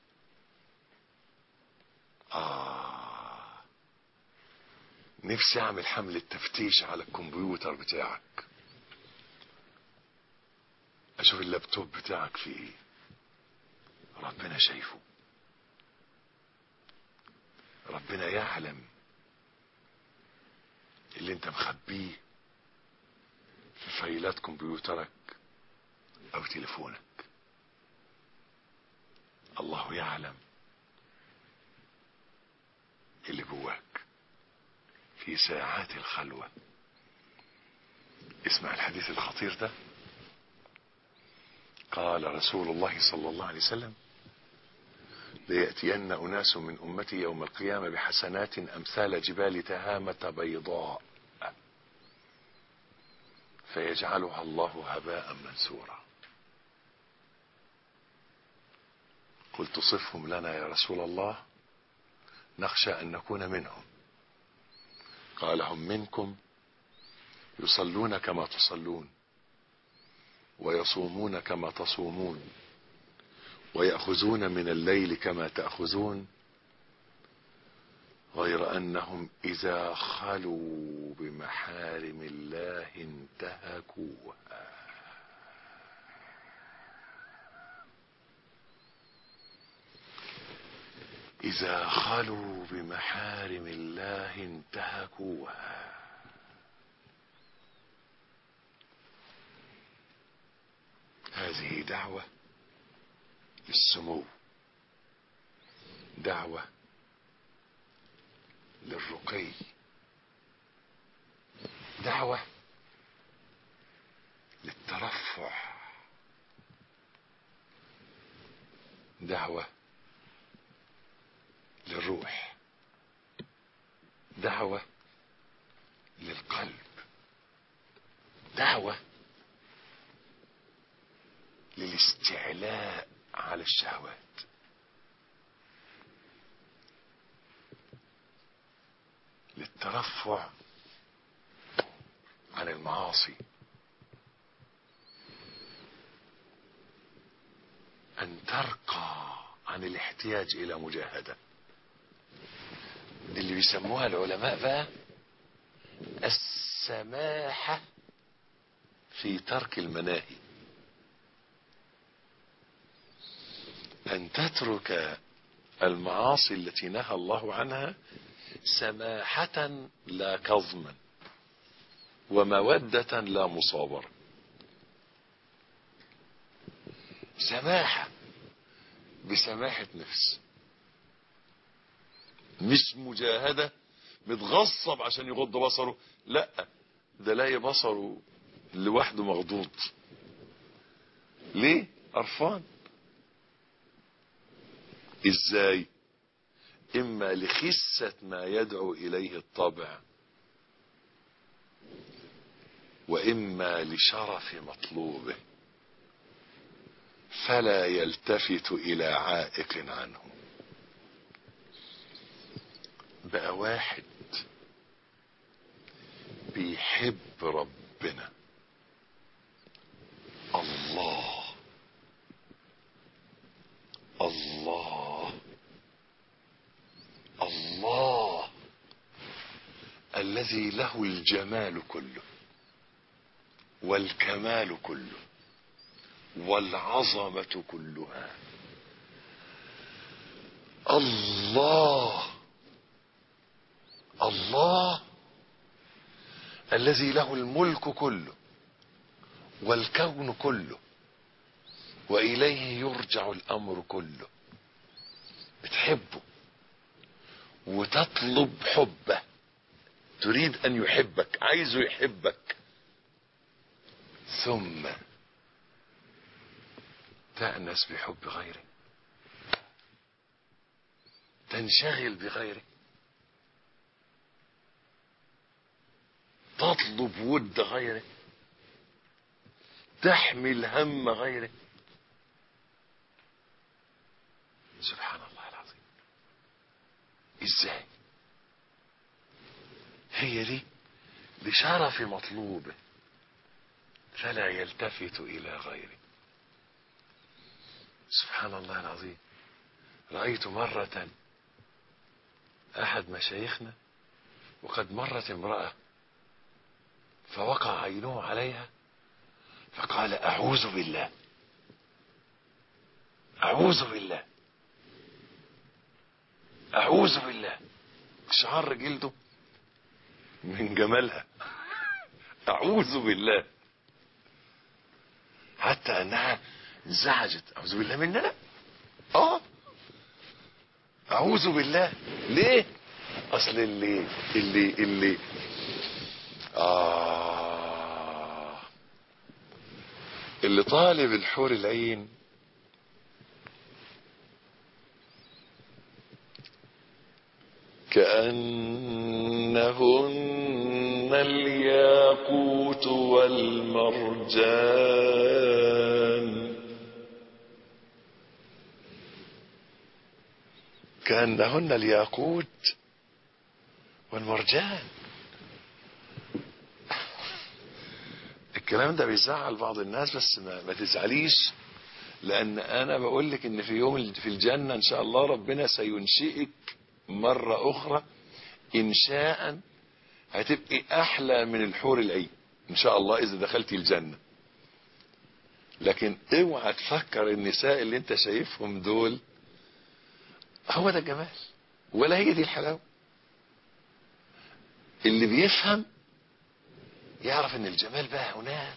نفسي اعمل حملة تفتيش على الكمبيوتر بتاعك، اشوف اللابتوب بتاعك فيه ايه. ربنا شايفه، ربنا يعلم اللي انت مخبيه في فايلات كمبيوترك او تليفونك. الله يعلم اللي جواك في ساعات الخلوة. اسمع الحديث الخطير ده. قال رسول الله صلى الله عليه وسلم: ليأتين أناس من أمتي يوم القيامة بحسنات أمثال جبال تهامة بيضاء فيجعلها الله هباء منثورا. قلت صفهم لنا يا رسول الله، نخشى أن نكون منهم. قال: هم منكم يصلون كما تصلون ويصومون كما تصومون ويأخذون من الليل كما تأخذون، غير أنهم إذا خلوا بمحارم الله انتهكوها. إذا خلوا بمحارم الله انتهكوها. هذه دعوة للسمو دعوة للرقي، دعوة للترفع، دعوة للروح، دعوة للقلب، دعوة للاستعلاء على الشهوات، للترفع عن المعاصي، أن ترقى عن الاحتياج إلى مجاهدة. دي اللي بيسموها العلماء بقى السماحة في ترك المناهي، أن تترك المعاصي التي نهى الله عنها سماحة لا كظما، ومودة لا مصابرة. سماحة بسماحة نفس، مش مجاهدة متغصب عشان يغض بصره، لا، ده لاقي بصره لوحده مغضوض. ليه؟ قرفان. ازاي؟ اما لخسة ما يدعو اليه الطبع، واما لشرف مطلوبه فلا يلتفت الى عائق عنه. بقى واحد بيحب ربنا الله، الله الله الذي له الجمال كله والكمال كله والعظمة كلها، الله الله الذي له الملك كله والكون كله وإليه يرجع الأمر كله. بتحبه وتطلب حبه، تريد أن يحبك، عايزه يحبك، ثم تأنس بحب غيره، تنشغل بغيره، تطلب ود غيره، تحمل هم غيره. سبحان الله العظيم. ازاي؟ هي دي لشرف مطلوبه فلا يلتفت الى غيره. سبحان الله العظيم. رأيت مرة احد مشايخنا وقد مرت امرأة فوقع عينه عليها فقال اعوذ بالله، اعوذ بالله، اعوذ بالله. شعر جلده من جمالها، اعوذ بالله، حتى انها انزعجت. اعوذ بالله مننا؟ اعوذ بالله. ليه؟ اصل اللي اللي طالب الحور العين كأنهن الياقوت والمرجان، كأنهن الياقوت والمرجان. الكلام ده بيزعل بعض الناس، بس ما تزعليش، لان انا بقول لك ان في يوم في الجنة ان شاء الله ربنا سينشئك مرة اخرى انشاء هتبقي احلى من الحور العين ان شاء الله اذا دخلتي الجنة. لكن اوعى تفكر النساء اللي انت شايفهم دول هو ده الجمال، ولا هي دي الحلاوة. اللي بيفهم يعرف ان الجمال بقى هناك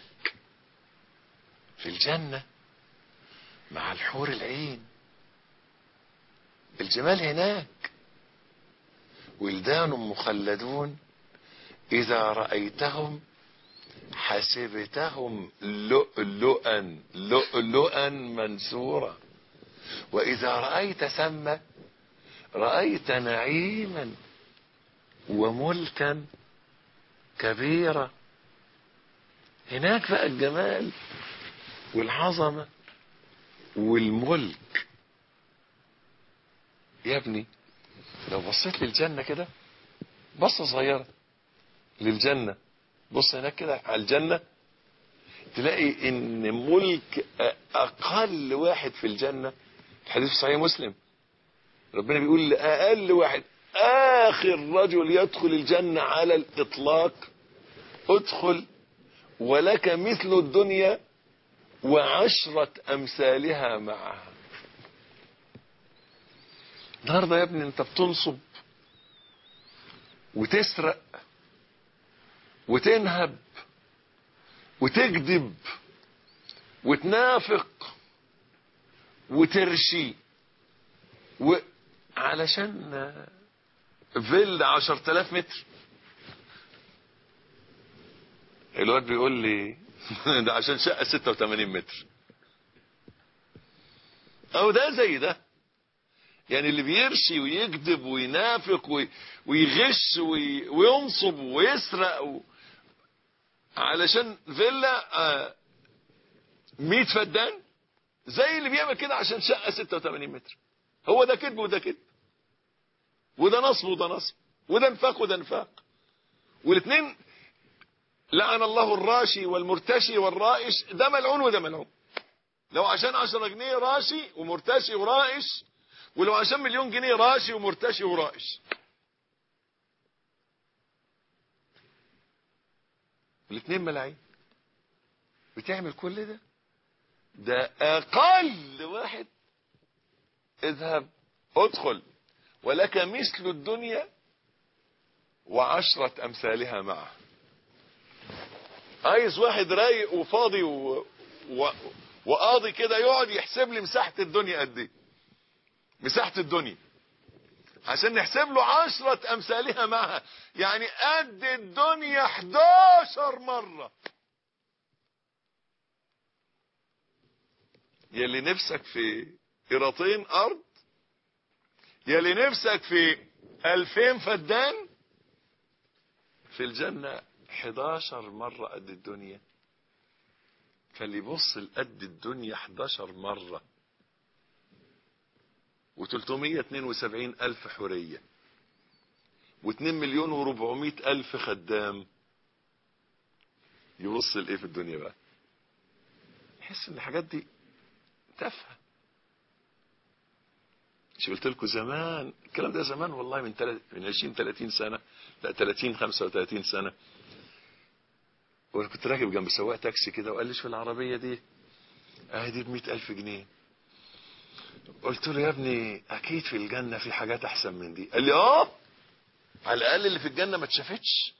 في الجنة مع الحور العين الجمال هناك. ولدان مخلدون إذا رأيتهم حسبتهم لؤلؤا منثورا، وإذا رأيت ثم رأيت نعيما وملكا كبيرا. هناك بقى الجمال والعظمة والملك. يا ابني لو بصيت للجنة كده بصة صغيرة للجنة، بص هناك كده على الجنة، تلاقي ان ملك اقل واحد في الجنة. الحديث في صحيح مسلم ربنا بيقول لأقل واحد، آخر رجل يدخل الجنة على الإطلاق، ادخل ولك مثل الدنيا وعشرة أمثالها معها. النهارده يا ابني انت بتنصب وتسرق وتنهب وتكذب وتنافق وترشي علشان فيلا 10,000 متر. الواد بيقول لي ده عشان شقة 86 متر. او ده زي ده، يعني اللي بيرشي ويكذب وينافق ويغش وينصب ويسرق علشان فيلا 100 فدان، زي اللي بيعمل كده عشان شقة 86 متر. هو ده كذب وده كذب، وده نصب وده نصب، وده نفاق وده نفاق، والاثنين لعن الله الراشي والمرتشي والرائش. ده ملعون وده ملعون. لو عشان 10 جنيه راشي ومرتشي ورائش، ولو عشان 1,000,000 جنيه راشي ومرتشي ورائش. الاثنين ملاعين. بتعمل كل ده، ده اقل واحد. اذهب ادخل ولك مثل الدنيا وعشرة امثالها معه. عايز واحد رايق وفاضي وقاضي كده يقعد يحسب لي مساحة الدنيا قد ايه، مساحة الدنيا، عشان نحسب له 10 امثالها معها، يعني قد الدنيا 11 مرة. يلي نفسك في قيراطين ارض، يلي نفسك في 2000 فدان، في الجنة 11 مرة قد الدنيا. فاللي يبص لقد الدنيا 11 مرة و372,000 حورية و2,400,000 خدام، يبص لإيه في الدنيا بقى؟ يحس ان الحاجات دي تافهة. مش قلت لكم زمان الكلام ده؟ زمان والله، من 20-30 سنة، لا 30-35 سنة. وانا كنت راكب جنب سواق تاكسي كده، وقال لي شو العربية دي؟ دي ب100,000 جنيه. قلت له يا ابني اكيد في الجنة في حاجات احسن من دي. قال لي على الاقل اللي في الجنة ما اتشافتش.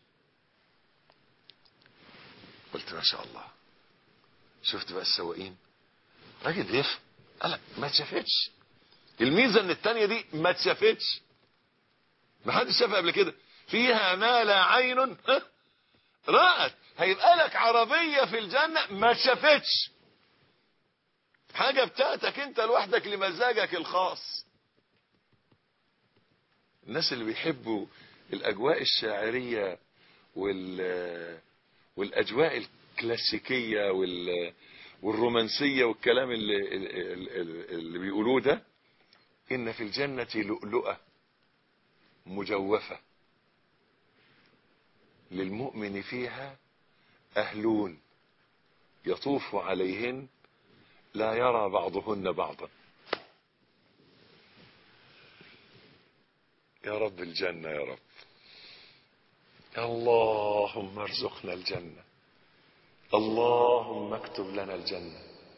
قلت ما شاء الله. شفت بقى السواقين، راجل بيفهم. قال ما اتشافتش. الميزة ان التانية دي ما اتشافتش، ما حدش شافها قبل كده. فيها ما لا عين رأت. هيبقى لك عربية في الجنة ما اتشافتش، حاجة بتاعتك انت لوحدك لمزاجك الخاص. الناس اللي بيحبوا الاجواء الشاعرية والاجواء الكلاسيكية والرومانسية والكلام اللي بيقولوه ده، ان في الجنة لؤلؤة مجوفة للمؤمن فيها أهلون يطوف عليهن لا يرى بعضهن بعضا. يا رب الجنة يا رب. اللهم ارزقنا الجنة، اللهم اكتب لنا الجنة،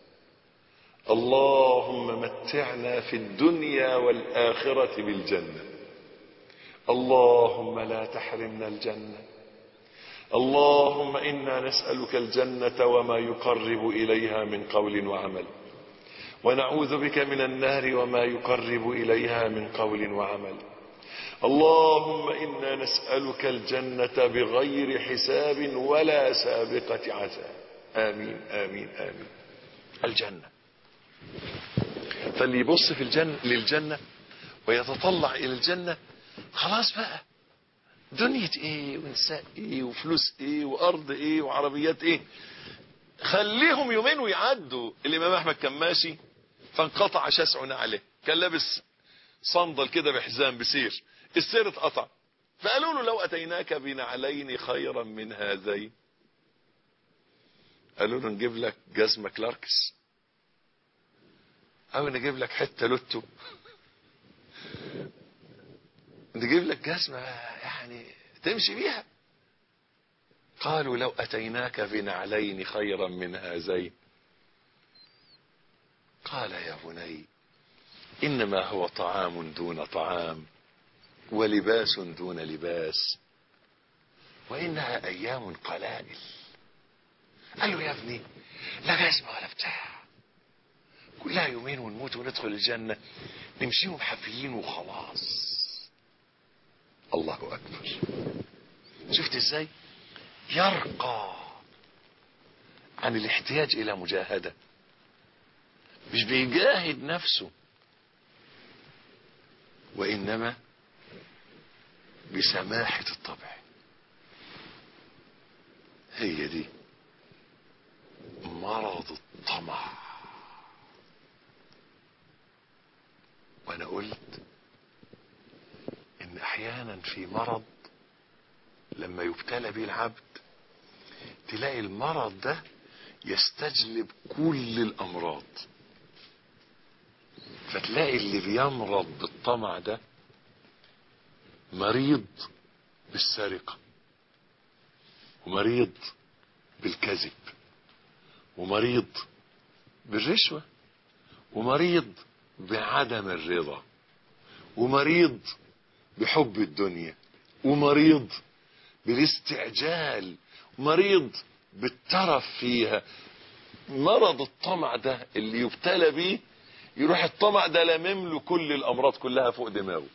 اللهم متعنا في الدنيا والآخرة بالجنة، اللهم لا تحرمنا الجنة، اللهم إنا نسألك الجنة وما يقرب إليها من قول وعمل، ونعوذ بك من النار وما يقرب إليها من قول وعمل. اللهم إنا نسألك الجنة بغير حساب ولا سابقة عذاب. آمين آمين آمين. الجنة، فاللي يبص في الجنة للجنة ويتطلع إلى الجنة خلاص بقى، دنيا ايه ونساء ايه وفلوس ايه وارض ايه وعربيات ايه، خليهم يومين ويعدوا. الامام احمد كان ماشي فانقطع شسع عليه، كان لابس صندل كده بحزام بسير، السير اتقطع، فقالوا له لو اتيناك بنعلين خيرا من هذين، قالوا له نجيب لك جزمة كلاركس او نجيب لك حتة لوتو، نجيب لك جزمة يعني تمشي بيها. قالوا لو أتيناك بنعلين خيرا من هذين. قال يا بني إنما هو طعام دون طعام ولباس دون لباس وإنها أيام قلائل. قال له يا ابني لا جزمة ولا بتاع، كلها يومين ونموت وندخل الجنة، نمشيهم حافيين وخلاص. الله أكبر. شفت ازاي يرقى عن الاحتياج الى مجاهدة، مش بيجاهد نفسه وانما بسماحة الطبع. هي دي مرض الطمع. وانا قلت ان احيانا في مرض لما يبتلى به العبد تلاقي المرض ده يستجلب كل الامراض، فتلاقي اللي بيمرض بالطمع ده مريض بالسرقة، ومريض بالكذب، ومريض بالرشوة، ومريض بعدم الرضا، ومريض بحب الدنيا، ومريض بالاستعجال، مريض بالترف فيها. مرض الطمع ده اللي يبتلى بيه يروح الطمع ده لمم له كل الامراض كلها فوق دماغه.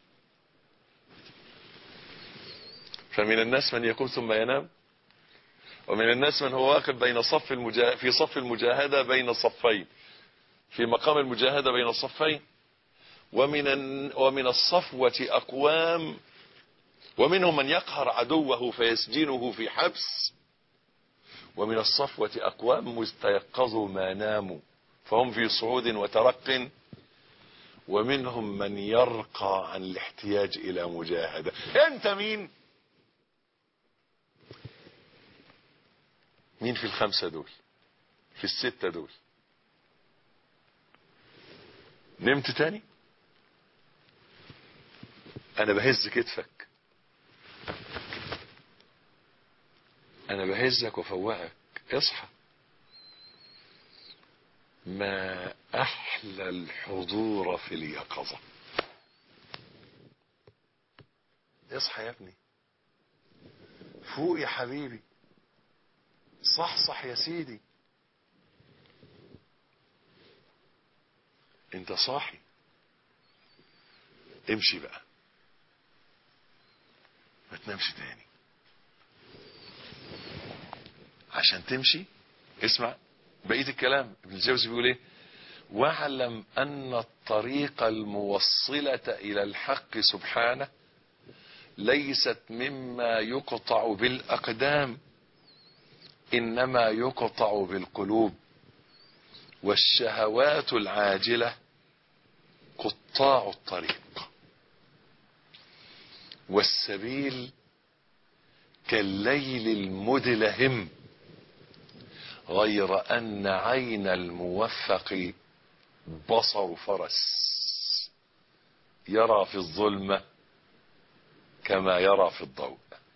فمن الناس من يقوم ثم ينام، ومن الناس من هو واقف بين في صف المجاهدة بين صفين، في مقام المجاهدة بين الصفين. ومن الصفوة أقوام، ومنهم من يقهر عدوه فيسجنه في حبس، ومن الصفوة أقوام مستيقظوا ما ناموا فهم في صعود وترق، ومنهم من يرقى عن الاحتياج إلى مجاهدة. أنت مين؟ مين في الخمسة دول؟ في الستة دول؟ نمت تاني؟ أنا بهز كتفك، أنا بهزك وفوقك، اصحى. ما أحلى الحضور في اليقظة. اصحى يا ابني، فوق يا حبيبي، صحصح يا سيدي، انت صاحي. امشي بقى، ما تنامش تاني. عشان تمشي اسمع بقية الكلام. ابن الجوزي بيقول ايه؟ واعلم ان الطريق الموصلة الى الحق سبحانه ليست مما يقطع بالاقدام، انما يقطع بالقلوب، والشهوات العاجلة قطاع الطريق، والسبيل كالليل المدلهم، غير أن عين الموفق بصر فرس يرى في الظلمة كما يرى في الضوء.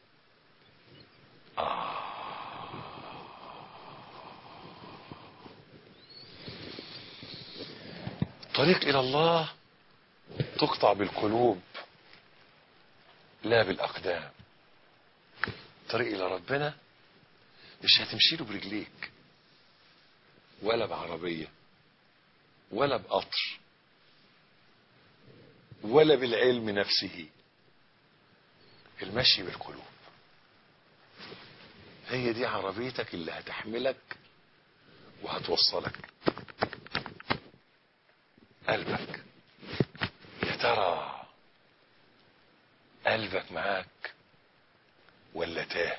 طريق إلى الله تقطع بالقلوب لا بالأقدام. طريق إلى ربنا مش هتمشي له برجليك ولا بعربية ولا بقطر ولا بالعلم نفسه، المشي بالقلوب. هي دي عربيتك اللي هتحملك وهتوصلك. قلبك، يا ترى قلبك معاك ولا تاه؟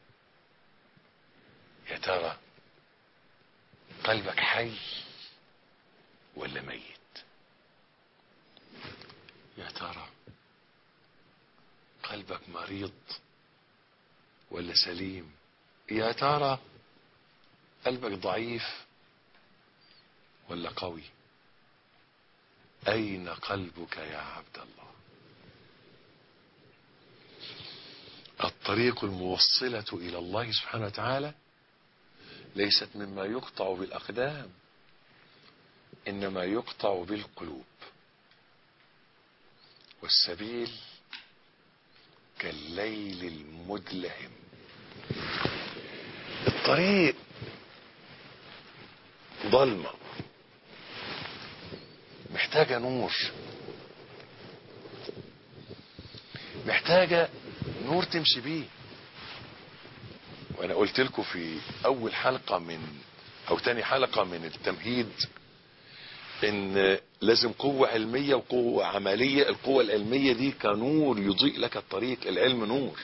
يا ترى قلبك حي ولا ميت؟ يا ترى قلبك مريض ولا سليم؟ يا ترى قلبك ضعيف ولا قوي؟ أين قلبك يا عبد الله؟ الطريق الموصلة إلى الله سبحانه وتعالى ليست مما يقطع بالأقدام، إنما يقطع بالقلوب. والسبيل كالليل المدلهم. الطريق ضلمة، محتاجة نور، محتاجة نور تمشي بيه. وانا قلت لكم في اول حلقة او تاني حلقة من التمهيد ان لازم قوة علمية وقوة عملية. القوة العلمية دي كنور يضيء لك الطريق، العلم نور.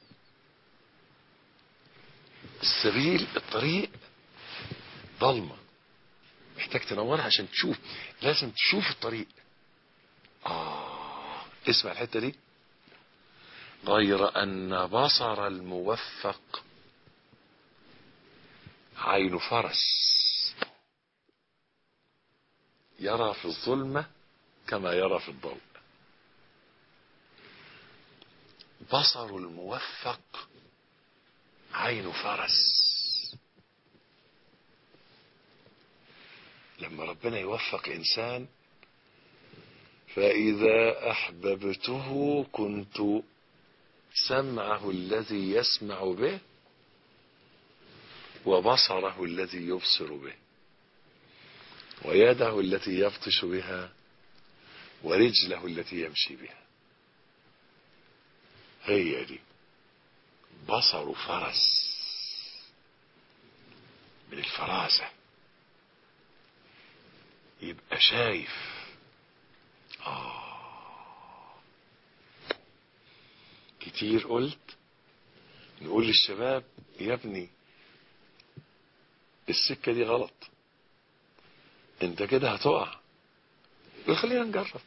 السبيل، الطريق ضلمة، محتاج تنورها عشان تشوف، لازم تشوف الطريق. اسمع الحتة دي: غير ان بصر الموفق عين فرس، يرى في الظلمة كما يرى في الضوء. بصر الموفق عين فرس. لما ربنا يوفق انسان: فاذا احببته كنت سمعه الذي يسمع به وبصره الذي يبصر به ويده التي يبطش بها ورجله التي يمشي بها. هي دي بصر فرس، من الفراسة. يبقى شايف. كتير قلت نقول للشباب: يا ابني السكة دي غلط، انت كده هتقع. يقول خلينا نجرب،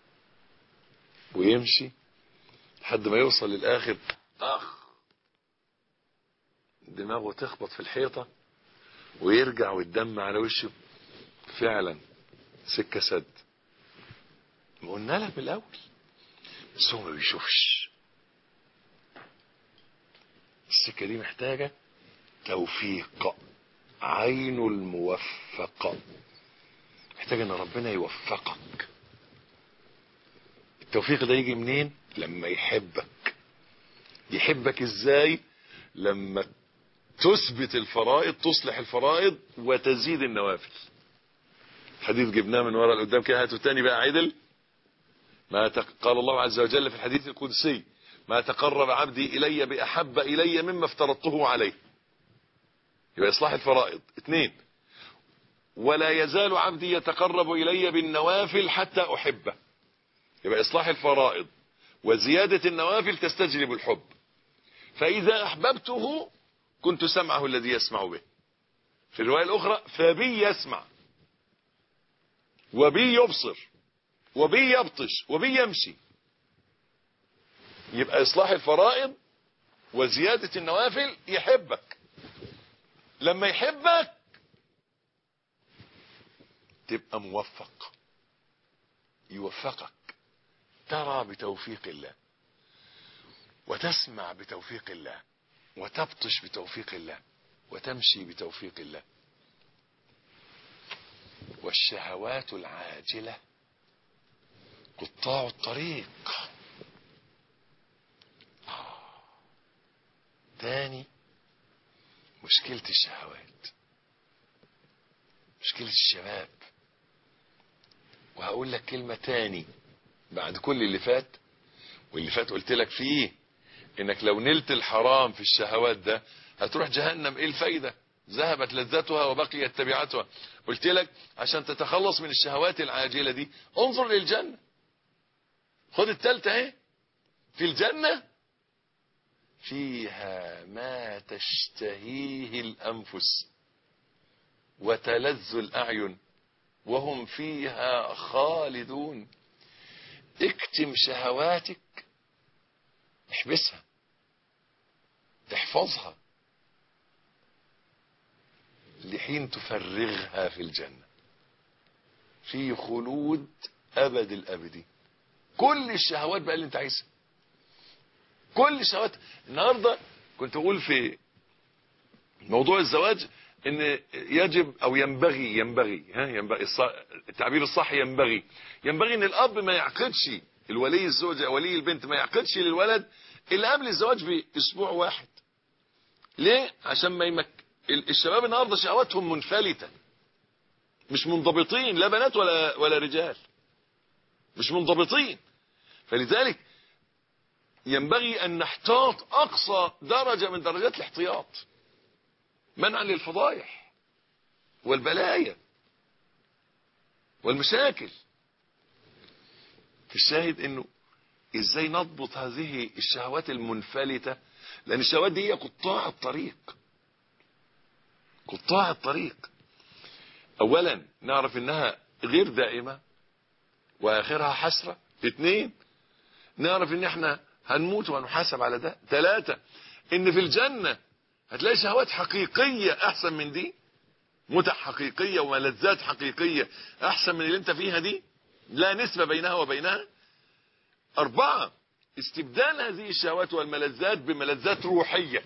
ويمشي لحد ما يوصل للآخر، دماغه تخبط في الحيطة ويرجع والدم على وشه. فعلا سكة سد. ما قلنا لك من الأول، بس هو ما بيشوفش. السكة دي محتاجة توفيق، عين الموفق. محتاج ان ربنا يوفقك. التوفيق ده يجي منين؟ لما يحبك. يحبك ازاي؟ لما تثبت الفرائض، تصلح الفرائض وتزيد النوافل. حديث جبناه من ورا لقدام كده، هاتوا تاني بقى عدل. قال الله عز وجل في الحديث القدسي: ما تقرب عبدي الي باحب الي مما افترضته عليه. يبقى اصلاح الفرائض. 2: ولا يزال عبدي يتقرب الي بالنوافل حتى احبه. يبقى اصلاح الفرائض وزيادة النوافل تستجلب الحب. فاذا احببته كنت سمعه الذي يسمع به. في الرواية الاخرى: فبي يسمع وبي يبصر وبي يبطش وبي يمشي. يبقى اصلاح الفرائض وزيادة النوافل يحبك. لما يحبك تبقى موفق، يوفقك. ترى بتوفيق الله، وتسمع بتوفيق الله، وتبطش بتوفيق الله، وتمشي بتوفيق الله. والشهوات العاجلة قطاع الطريق. تاني مشكلة الشهوات، مشكلة الشباب. وهقول لك كلمة تاني بعد كل اللي فات، واللي فات قلت لك فيه انك لو نلت الحرام في الشهوات ده هتروح جهنم. ايه الفايدة؟ ذهبت لذتها وبقيت تبعتها. قلت لك عشان تتخلص من الشهوات العاجلة دي انظر للجنة. خد التالتة اهي. في الجنة فيها ما تشتهيه الأنفس وتلذ الأعين وهم فيها خالدون. اكتم شهواتك، احبسها، احفظها لحين تفرغها في الجنة في خلود أبد الأبدين. كل الشهوات بقى اللي انت عايزها، كل الشهوات. النهاردة كنت أقول في موضوع الزواج ان يجب او ينبغي التعبير الصح ينبغي ان الاب ما يعقدش، الولي الزوج او ولي البنت ما يعقدش للولد الا قبل الزواج باسبوع واحد. ليه؟ عشان ما الشباب النهارده شهواتهم منفلته، مش منضبطين، لا بنات ولا رجال، مش منضبطين. فلذلك ينبغي ان نحتاط اقصى درجه من درجات الاحتياط منعا للفضايح والبلايا والمشاكل. في الشاهد انه ازاي نضبط هذه الشهوات المنفلتة، لان الشهوات دي هي قطاع الطريق. قطاع الطريق اولا نعرف انها غير دائمة واخرها حسرة. 2 نعرف ان احنا هنموت وهنحاسب على ده. 3 ان في الجنة هتلاقي شهوات حقيقية احسن من دي، متع حقيقية وملذات حقيقية احسن من اللي انت فيها دي، لا نسبة بينها وبينها. 4 استبدال هذه الشهوات والملذات بملذات روحية.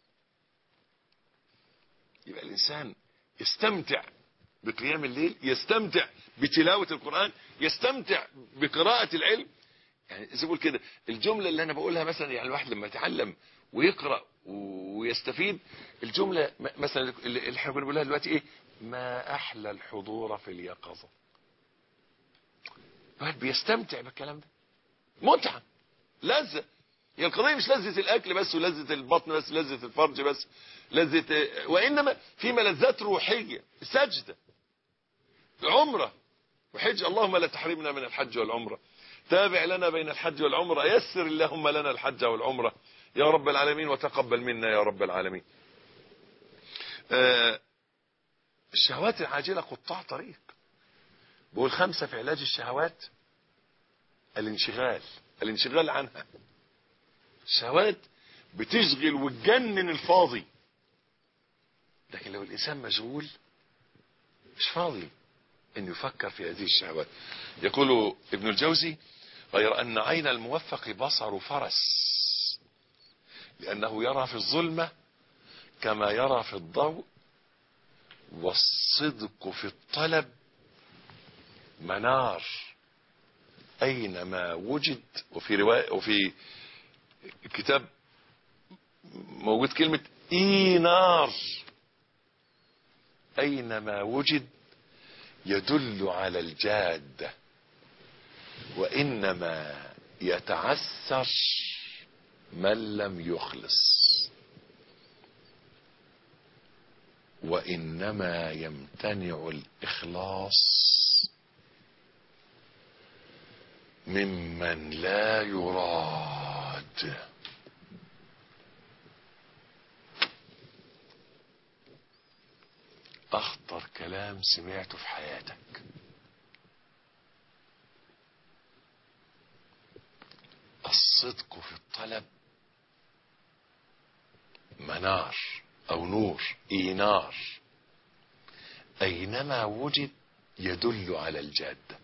يبقى الانسان يستمتع بقيام الليل، يستمتع بتلاوة القرآن، يستمتع بقراءة العلم. يعني زي بقول كده الجملة اللي انا بقولها مثلا، يعني الواحد لما يتعلم ويقرأ ويستفيد الجملة مثلا اللي احنا بنقولها دلوقتي ايه؟ ما احلى الحضور في اليقظة. الواحد بيستمتع بالكلام ده، متعة، لذة. هي القضية مش لذة الاكل بس ولذة البطن بس ولذة الفرج بس، لذة، وانما في ملذات روحية. سجدة، عمرة وحج. اللهم لا تحرمنا من الحج والعمرة، تابع لنا بين الحج والعمرة، يسر اللهم لنا الحج والعمرة يا رب العالمين، وتقبل منا يا رب العالمين. الشهوات العاجلة قطاع طريق. بقول 5 في علاج الشهوات: الانشغال عنها. الشهوات بتشغل وتجنن الفاضي، لكن لو الإنسان مشغول مش فاضي أن يفكر في هذه الشهوات. يقول ابن الجوزي: غير أن عين الموفق بصر فرس، لأنه يرى في الظلمة كما يرى في الضوء، والصدق في الطلب منار أينما وجد. وفي رواية وفي كتاب موجود كلمة إينار، أينما وجد يدل على الجادة، وإنما يتعثر من لم يخلص، وإنما يمتنع الإخلاص ممن لا يراد. أخطر كلام سمعته في حياتك. الصدق في الطلب منار أو نور، إينار، أينما وجد يدل على الجادة.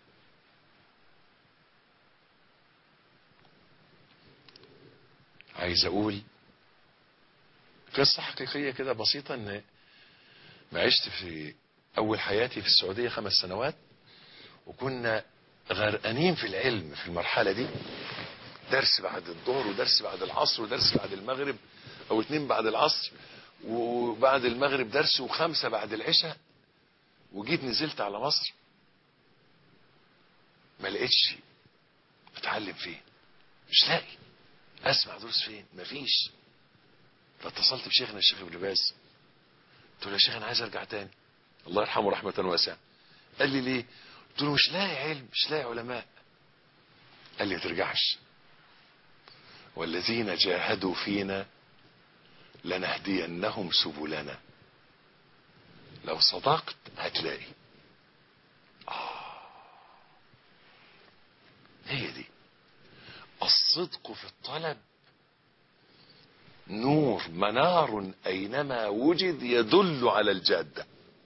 عايز أقول قصة حقيقية كده بسيطة. إن ما عشت في أول حياتي في السعودية 5 سنوات، وكنا غرقانين في العلم في المرحلة دي، درس بعد الظهر ودرس بعد العصر ودرس بعد المغرب، أو 2 بعد العصر وبعد المغرب درس، و5 بعد العشاء. وجيت نزلت على مصر ما لقيتش اتعلم فين، مش لاقي اسمع دروس فين، مفيش. فاتصلت بشيخنا الشيخ ابن باز، قلت له يا شيخ انا عايز ارجع تاني، الله يرحمه رحمة واسعة. قال لي ليه؟ قلت له مش لاقي علم، مش لاقي علماء. قال لي ما ترجعش، والذين جاهدوا فينا لنهدينهم سبلنا، لو صدقت هتلاقي. هي دي الصدق في الطلب، نور منار اينما وجد يدل على الجادة.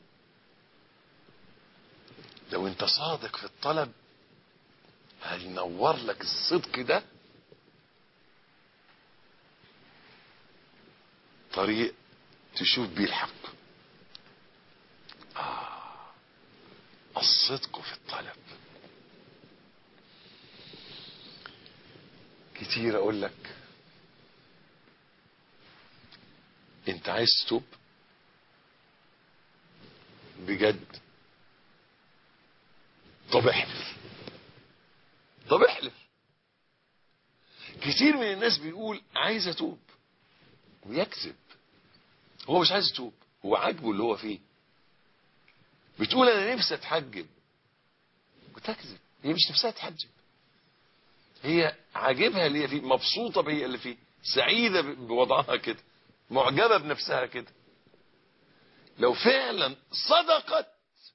لو انت صادق في الطلب هينور لك الصدق ده طريق تشوف بيه الحق. الصدق في الطلب. كتير اقول لك انت عايز تتوب بجد، طب احلف، طب احلف. كتير من الناس بيقول عايز اتوب ويكذب، هو مش عايز يتوب، هو عاجبه اللي هو فيه. بتقول انا نفسي اتحجب وتكذب، هي مش نفسها تحجب، هي عاجبها اللي هي فيه، مبسوطة بهي اللي فيه، سعيدة بوضعها كده، معجبة بنفسها كده. لو فعلا صدقت،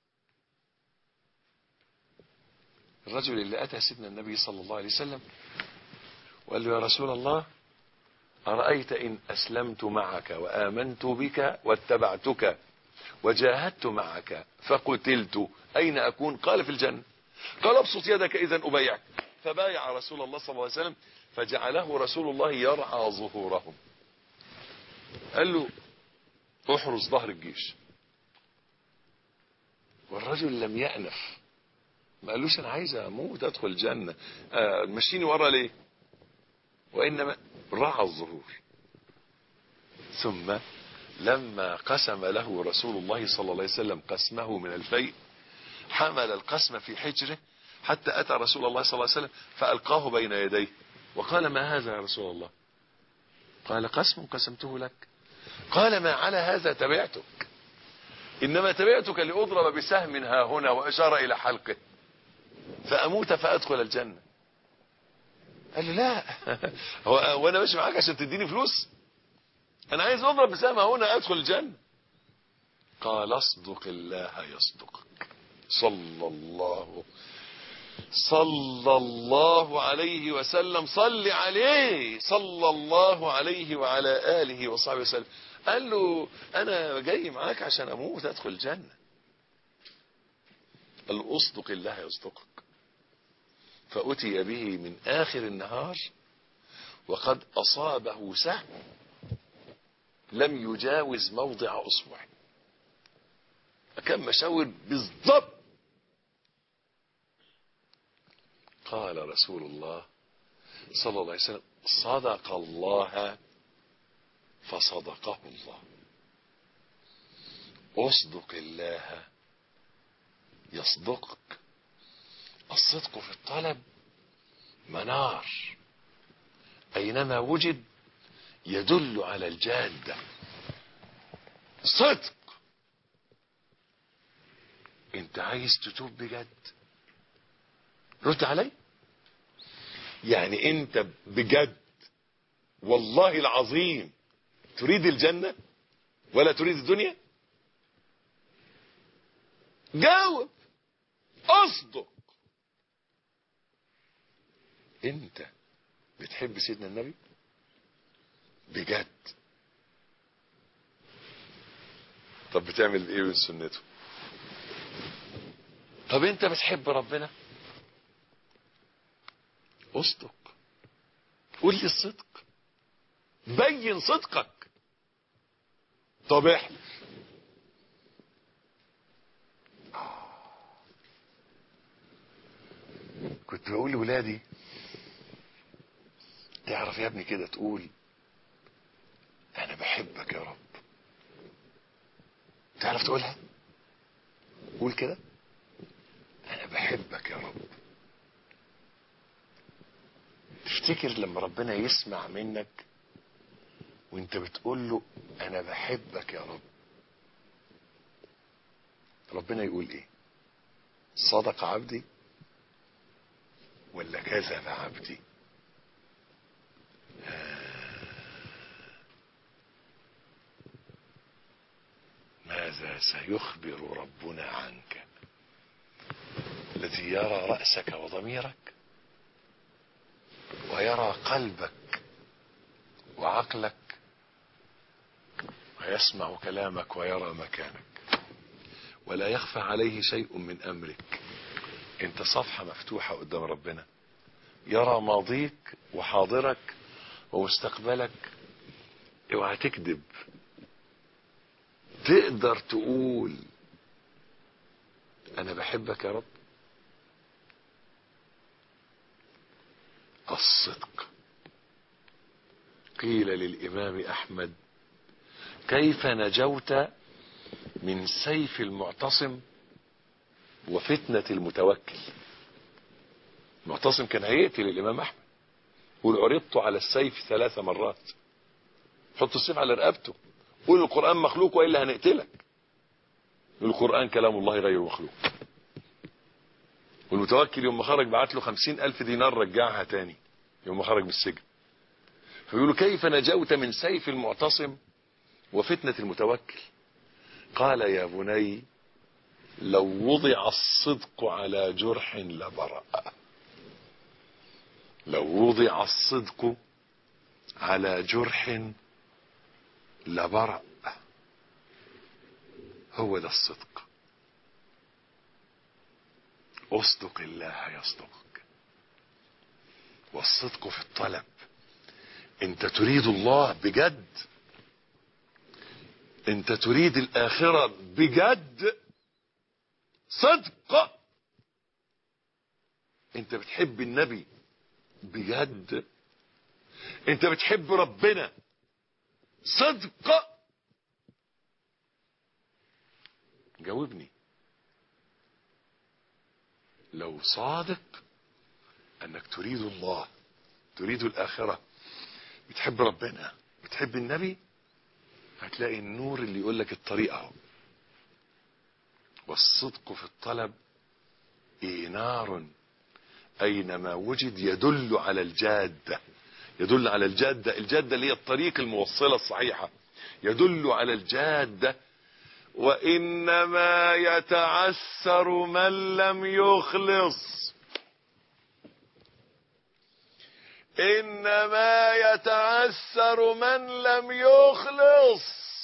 الرجل اللي أتى سيدنا النبي صلى الله عليه وسلم وقال له يا رسول الله أرأيت إن أسلمت معك وآمنت بك واتبعتك وجاهدت معك فقتلت أين أكون؟ قال في الجنة. قال ابسط يدك إذا أبايعك. فبايع رسول الله صلى الله عليه وسلم، فجعله رسول الله يرعى ظهورهم. قال له احرس ظهر الجيش. والرجل لم يأنف، ما قالوش انا عايز اموت ادخل الجنة، مشيني ورا ليه؟ وانما رعى الظهور. ثم لما قسم له رسول الله صلى الله عليه وسلم قسمه من الفيء، حمل القسم في حجره حتى اتى رسول الله صلى الله عليه وسلم فالقاه بين يديه وقال ما هذا يا رسول الله؟ قال قسم قسمته لك. قال ما على هذا تبعتك، انما تبعتك لاضرب بسهم ها هنا، واشار الى حلقه فاموت فادخل الجنة. قال له لا هو انا ماشي معاك عشان تديني فلوس؟ انا عايز اضرب بسهم هنا ادخل الجنة. قال اصدق الله يصدقك. صلى الله عليه وسلم، صل عليه صلى الله عليه وعلى آله وصحبه وسلم. قال له انا جاي معاك عشان اموت ادخل الجنة. قال له اصدق الله يصدقك. فأتي به من آخر النهار وقد أصابه سهم لم يجاوز موضع أصبع، كان مشاور بالضبط. قال رسول الله صلى الله عليه وسلم صدق الله فصدقه الله. اصدق الله يصدقك. الصدق في الطلب منار أينما وجد يدل على الجادة. صدق. انت عايز تتوب بجد؟ رد علي. يعني انت بجد والله العظيم تريد الجنة ولا تريد الدنيا؟ جاوب، اصدق. انت بتحب سيدنا النبي بجد؟ طب بتعمل ايه من سنته؟ طب انت بتحب ربنا؟ اصدق، قول لي الصدق، بين صدقك. طب احلف. كنت بقول لولادي تعرف يا ابني كده تقول انا بحبك يا رب. تعرف تقولها؟ قول كده انا بحبك يا رب. تفتكر لما ربنا يسمع منك وانت بتقول له انا بحبك يا رب، ربنا يقول ايه؟ صدق عبدي ولا كذب عبدي؟ ماذا سيخبر ربنا عنك الذي يرى رأسك وضميرك ويرى قلبك وعقلك ويسمع كلامك ويرى مكانك ولا يخفى عليه شيء من أمرك؟ انت صفحة مفتوحة قدام ربنا، يرى ماضيك وحاضرك ومستقبلك. اوعى تكذب. تقدر تقول انا بحبك يا رب؟ الصدق. قيل للإمام أحمد كيف نجوت من سيف المعتصم وفتنة المتوكل؟ المعتصم كان هيقتل الإمام أحمد، قل عرضت على السيف 3 مرات. حط السيف على رقبته، قول القرآن مخلوق وإلا هنقتلك. القرآن كلام الله غير مخلوق. والمتوكل يوم ما خرج بعت له 50,000 دينار رجعها تاني يوم ما خرج من السجن. فيقولوا كيف نجوت من سيف المعتصم وفتنة المتوكل؟ قال يا بني لو وضع الصدق على جرح لبرأ. لو وضع الصدق على جرح لبرأ. هو ده الصدق. اصدق الله يصدقك. والصدق في الطلب. انت تريد الله بجد، انت تريد الآخرة بجد، صدق. انت بتحب النبي بجد، انت بتحب ربنا صدق. جاوبني. لو صادق انك تريد الله، تريد الآخرة، بتحب ربنا، بتحب النبي، هتلاقي النور اللي يقول لك الطريق اهو. والصدق في الطلب إينار أينما وجد يدل على الجادة. يدل على الجادة، الجادة اللي هي الطريق الموصلة الصحيحة، يدل على الجادة. وإنما يتعسر من لم يخلص. إنما يتعسر من لم يخلص.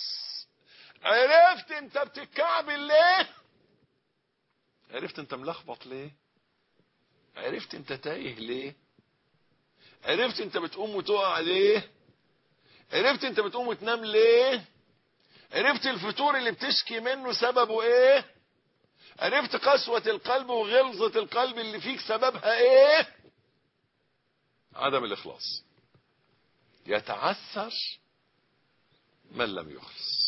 عرفت انت بتتكعبل ليه؟ عرفت انت ملخبط ليه؟ عرفت انت تايه ليه؟ عرفت انت بتقوم وتقع ليه؟ عرفت انت بتقوم وتنام ليه؟ عرفت الفتور اللي بتشكي منه سببه ايه؟ عرفت قسوة القلب وغلظة القلب اللي فيك سببها ايه؟ عدم الإخلاص. يتعثر من لم يخلص.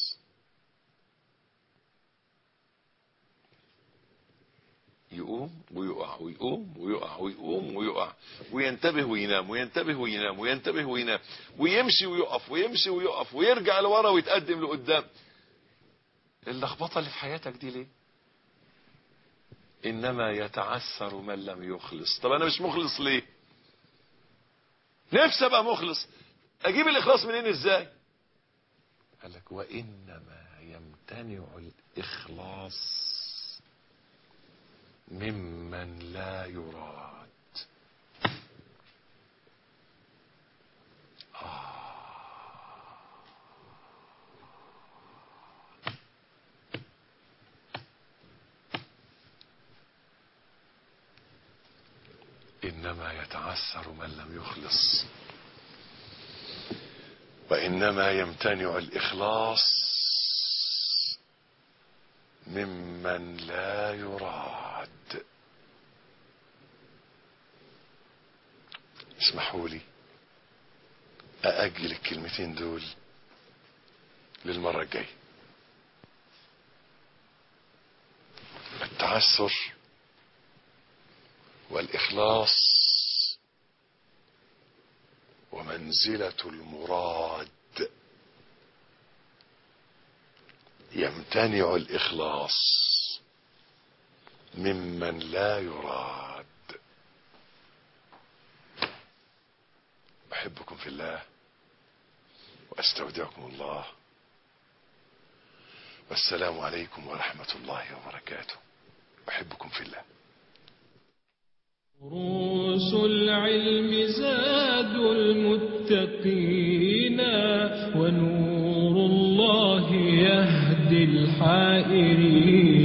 يقوم ويقع ويقوم ويقع ويقوم ويقع وينتبه وينام وينتبه وينام وينتبه وينام ويمشي ويقف ويمشي ويقف ويرجع لورا ويتقدم لقدام. اللخبطة اللي في حياتك دي ليه؟ إنما يتعثر من لم يخلص. طب أنا مش مخلص ليه؟ نفسي أبقى مخلص. أجيب الإخلاص منين إزاي؟ قال لك وإنما يمتنع الإخلاص ممن لا يراد. إنما يتعثر من لم يخلص. وإنما يمتنع الإخلاص ممن لا يراد. اسمحوا لي أأجل الكلمتين دول للمرة الجاية. التعثر والإخلاص منزلة المراد، يمتنع الإخلاص ممن لا يراد. أحبكم في الله وأستودعكم الله، والسلام عليكم ورحمة الله وبركاته. أحبكم في الله. دروس العلم زاد المتقين، ونور الله يهدي الحائرين.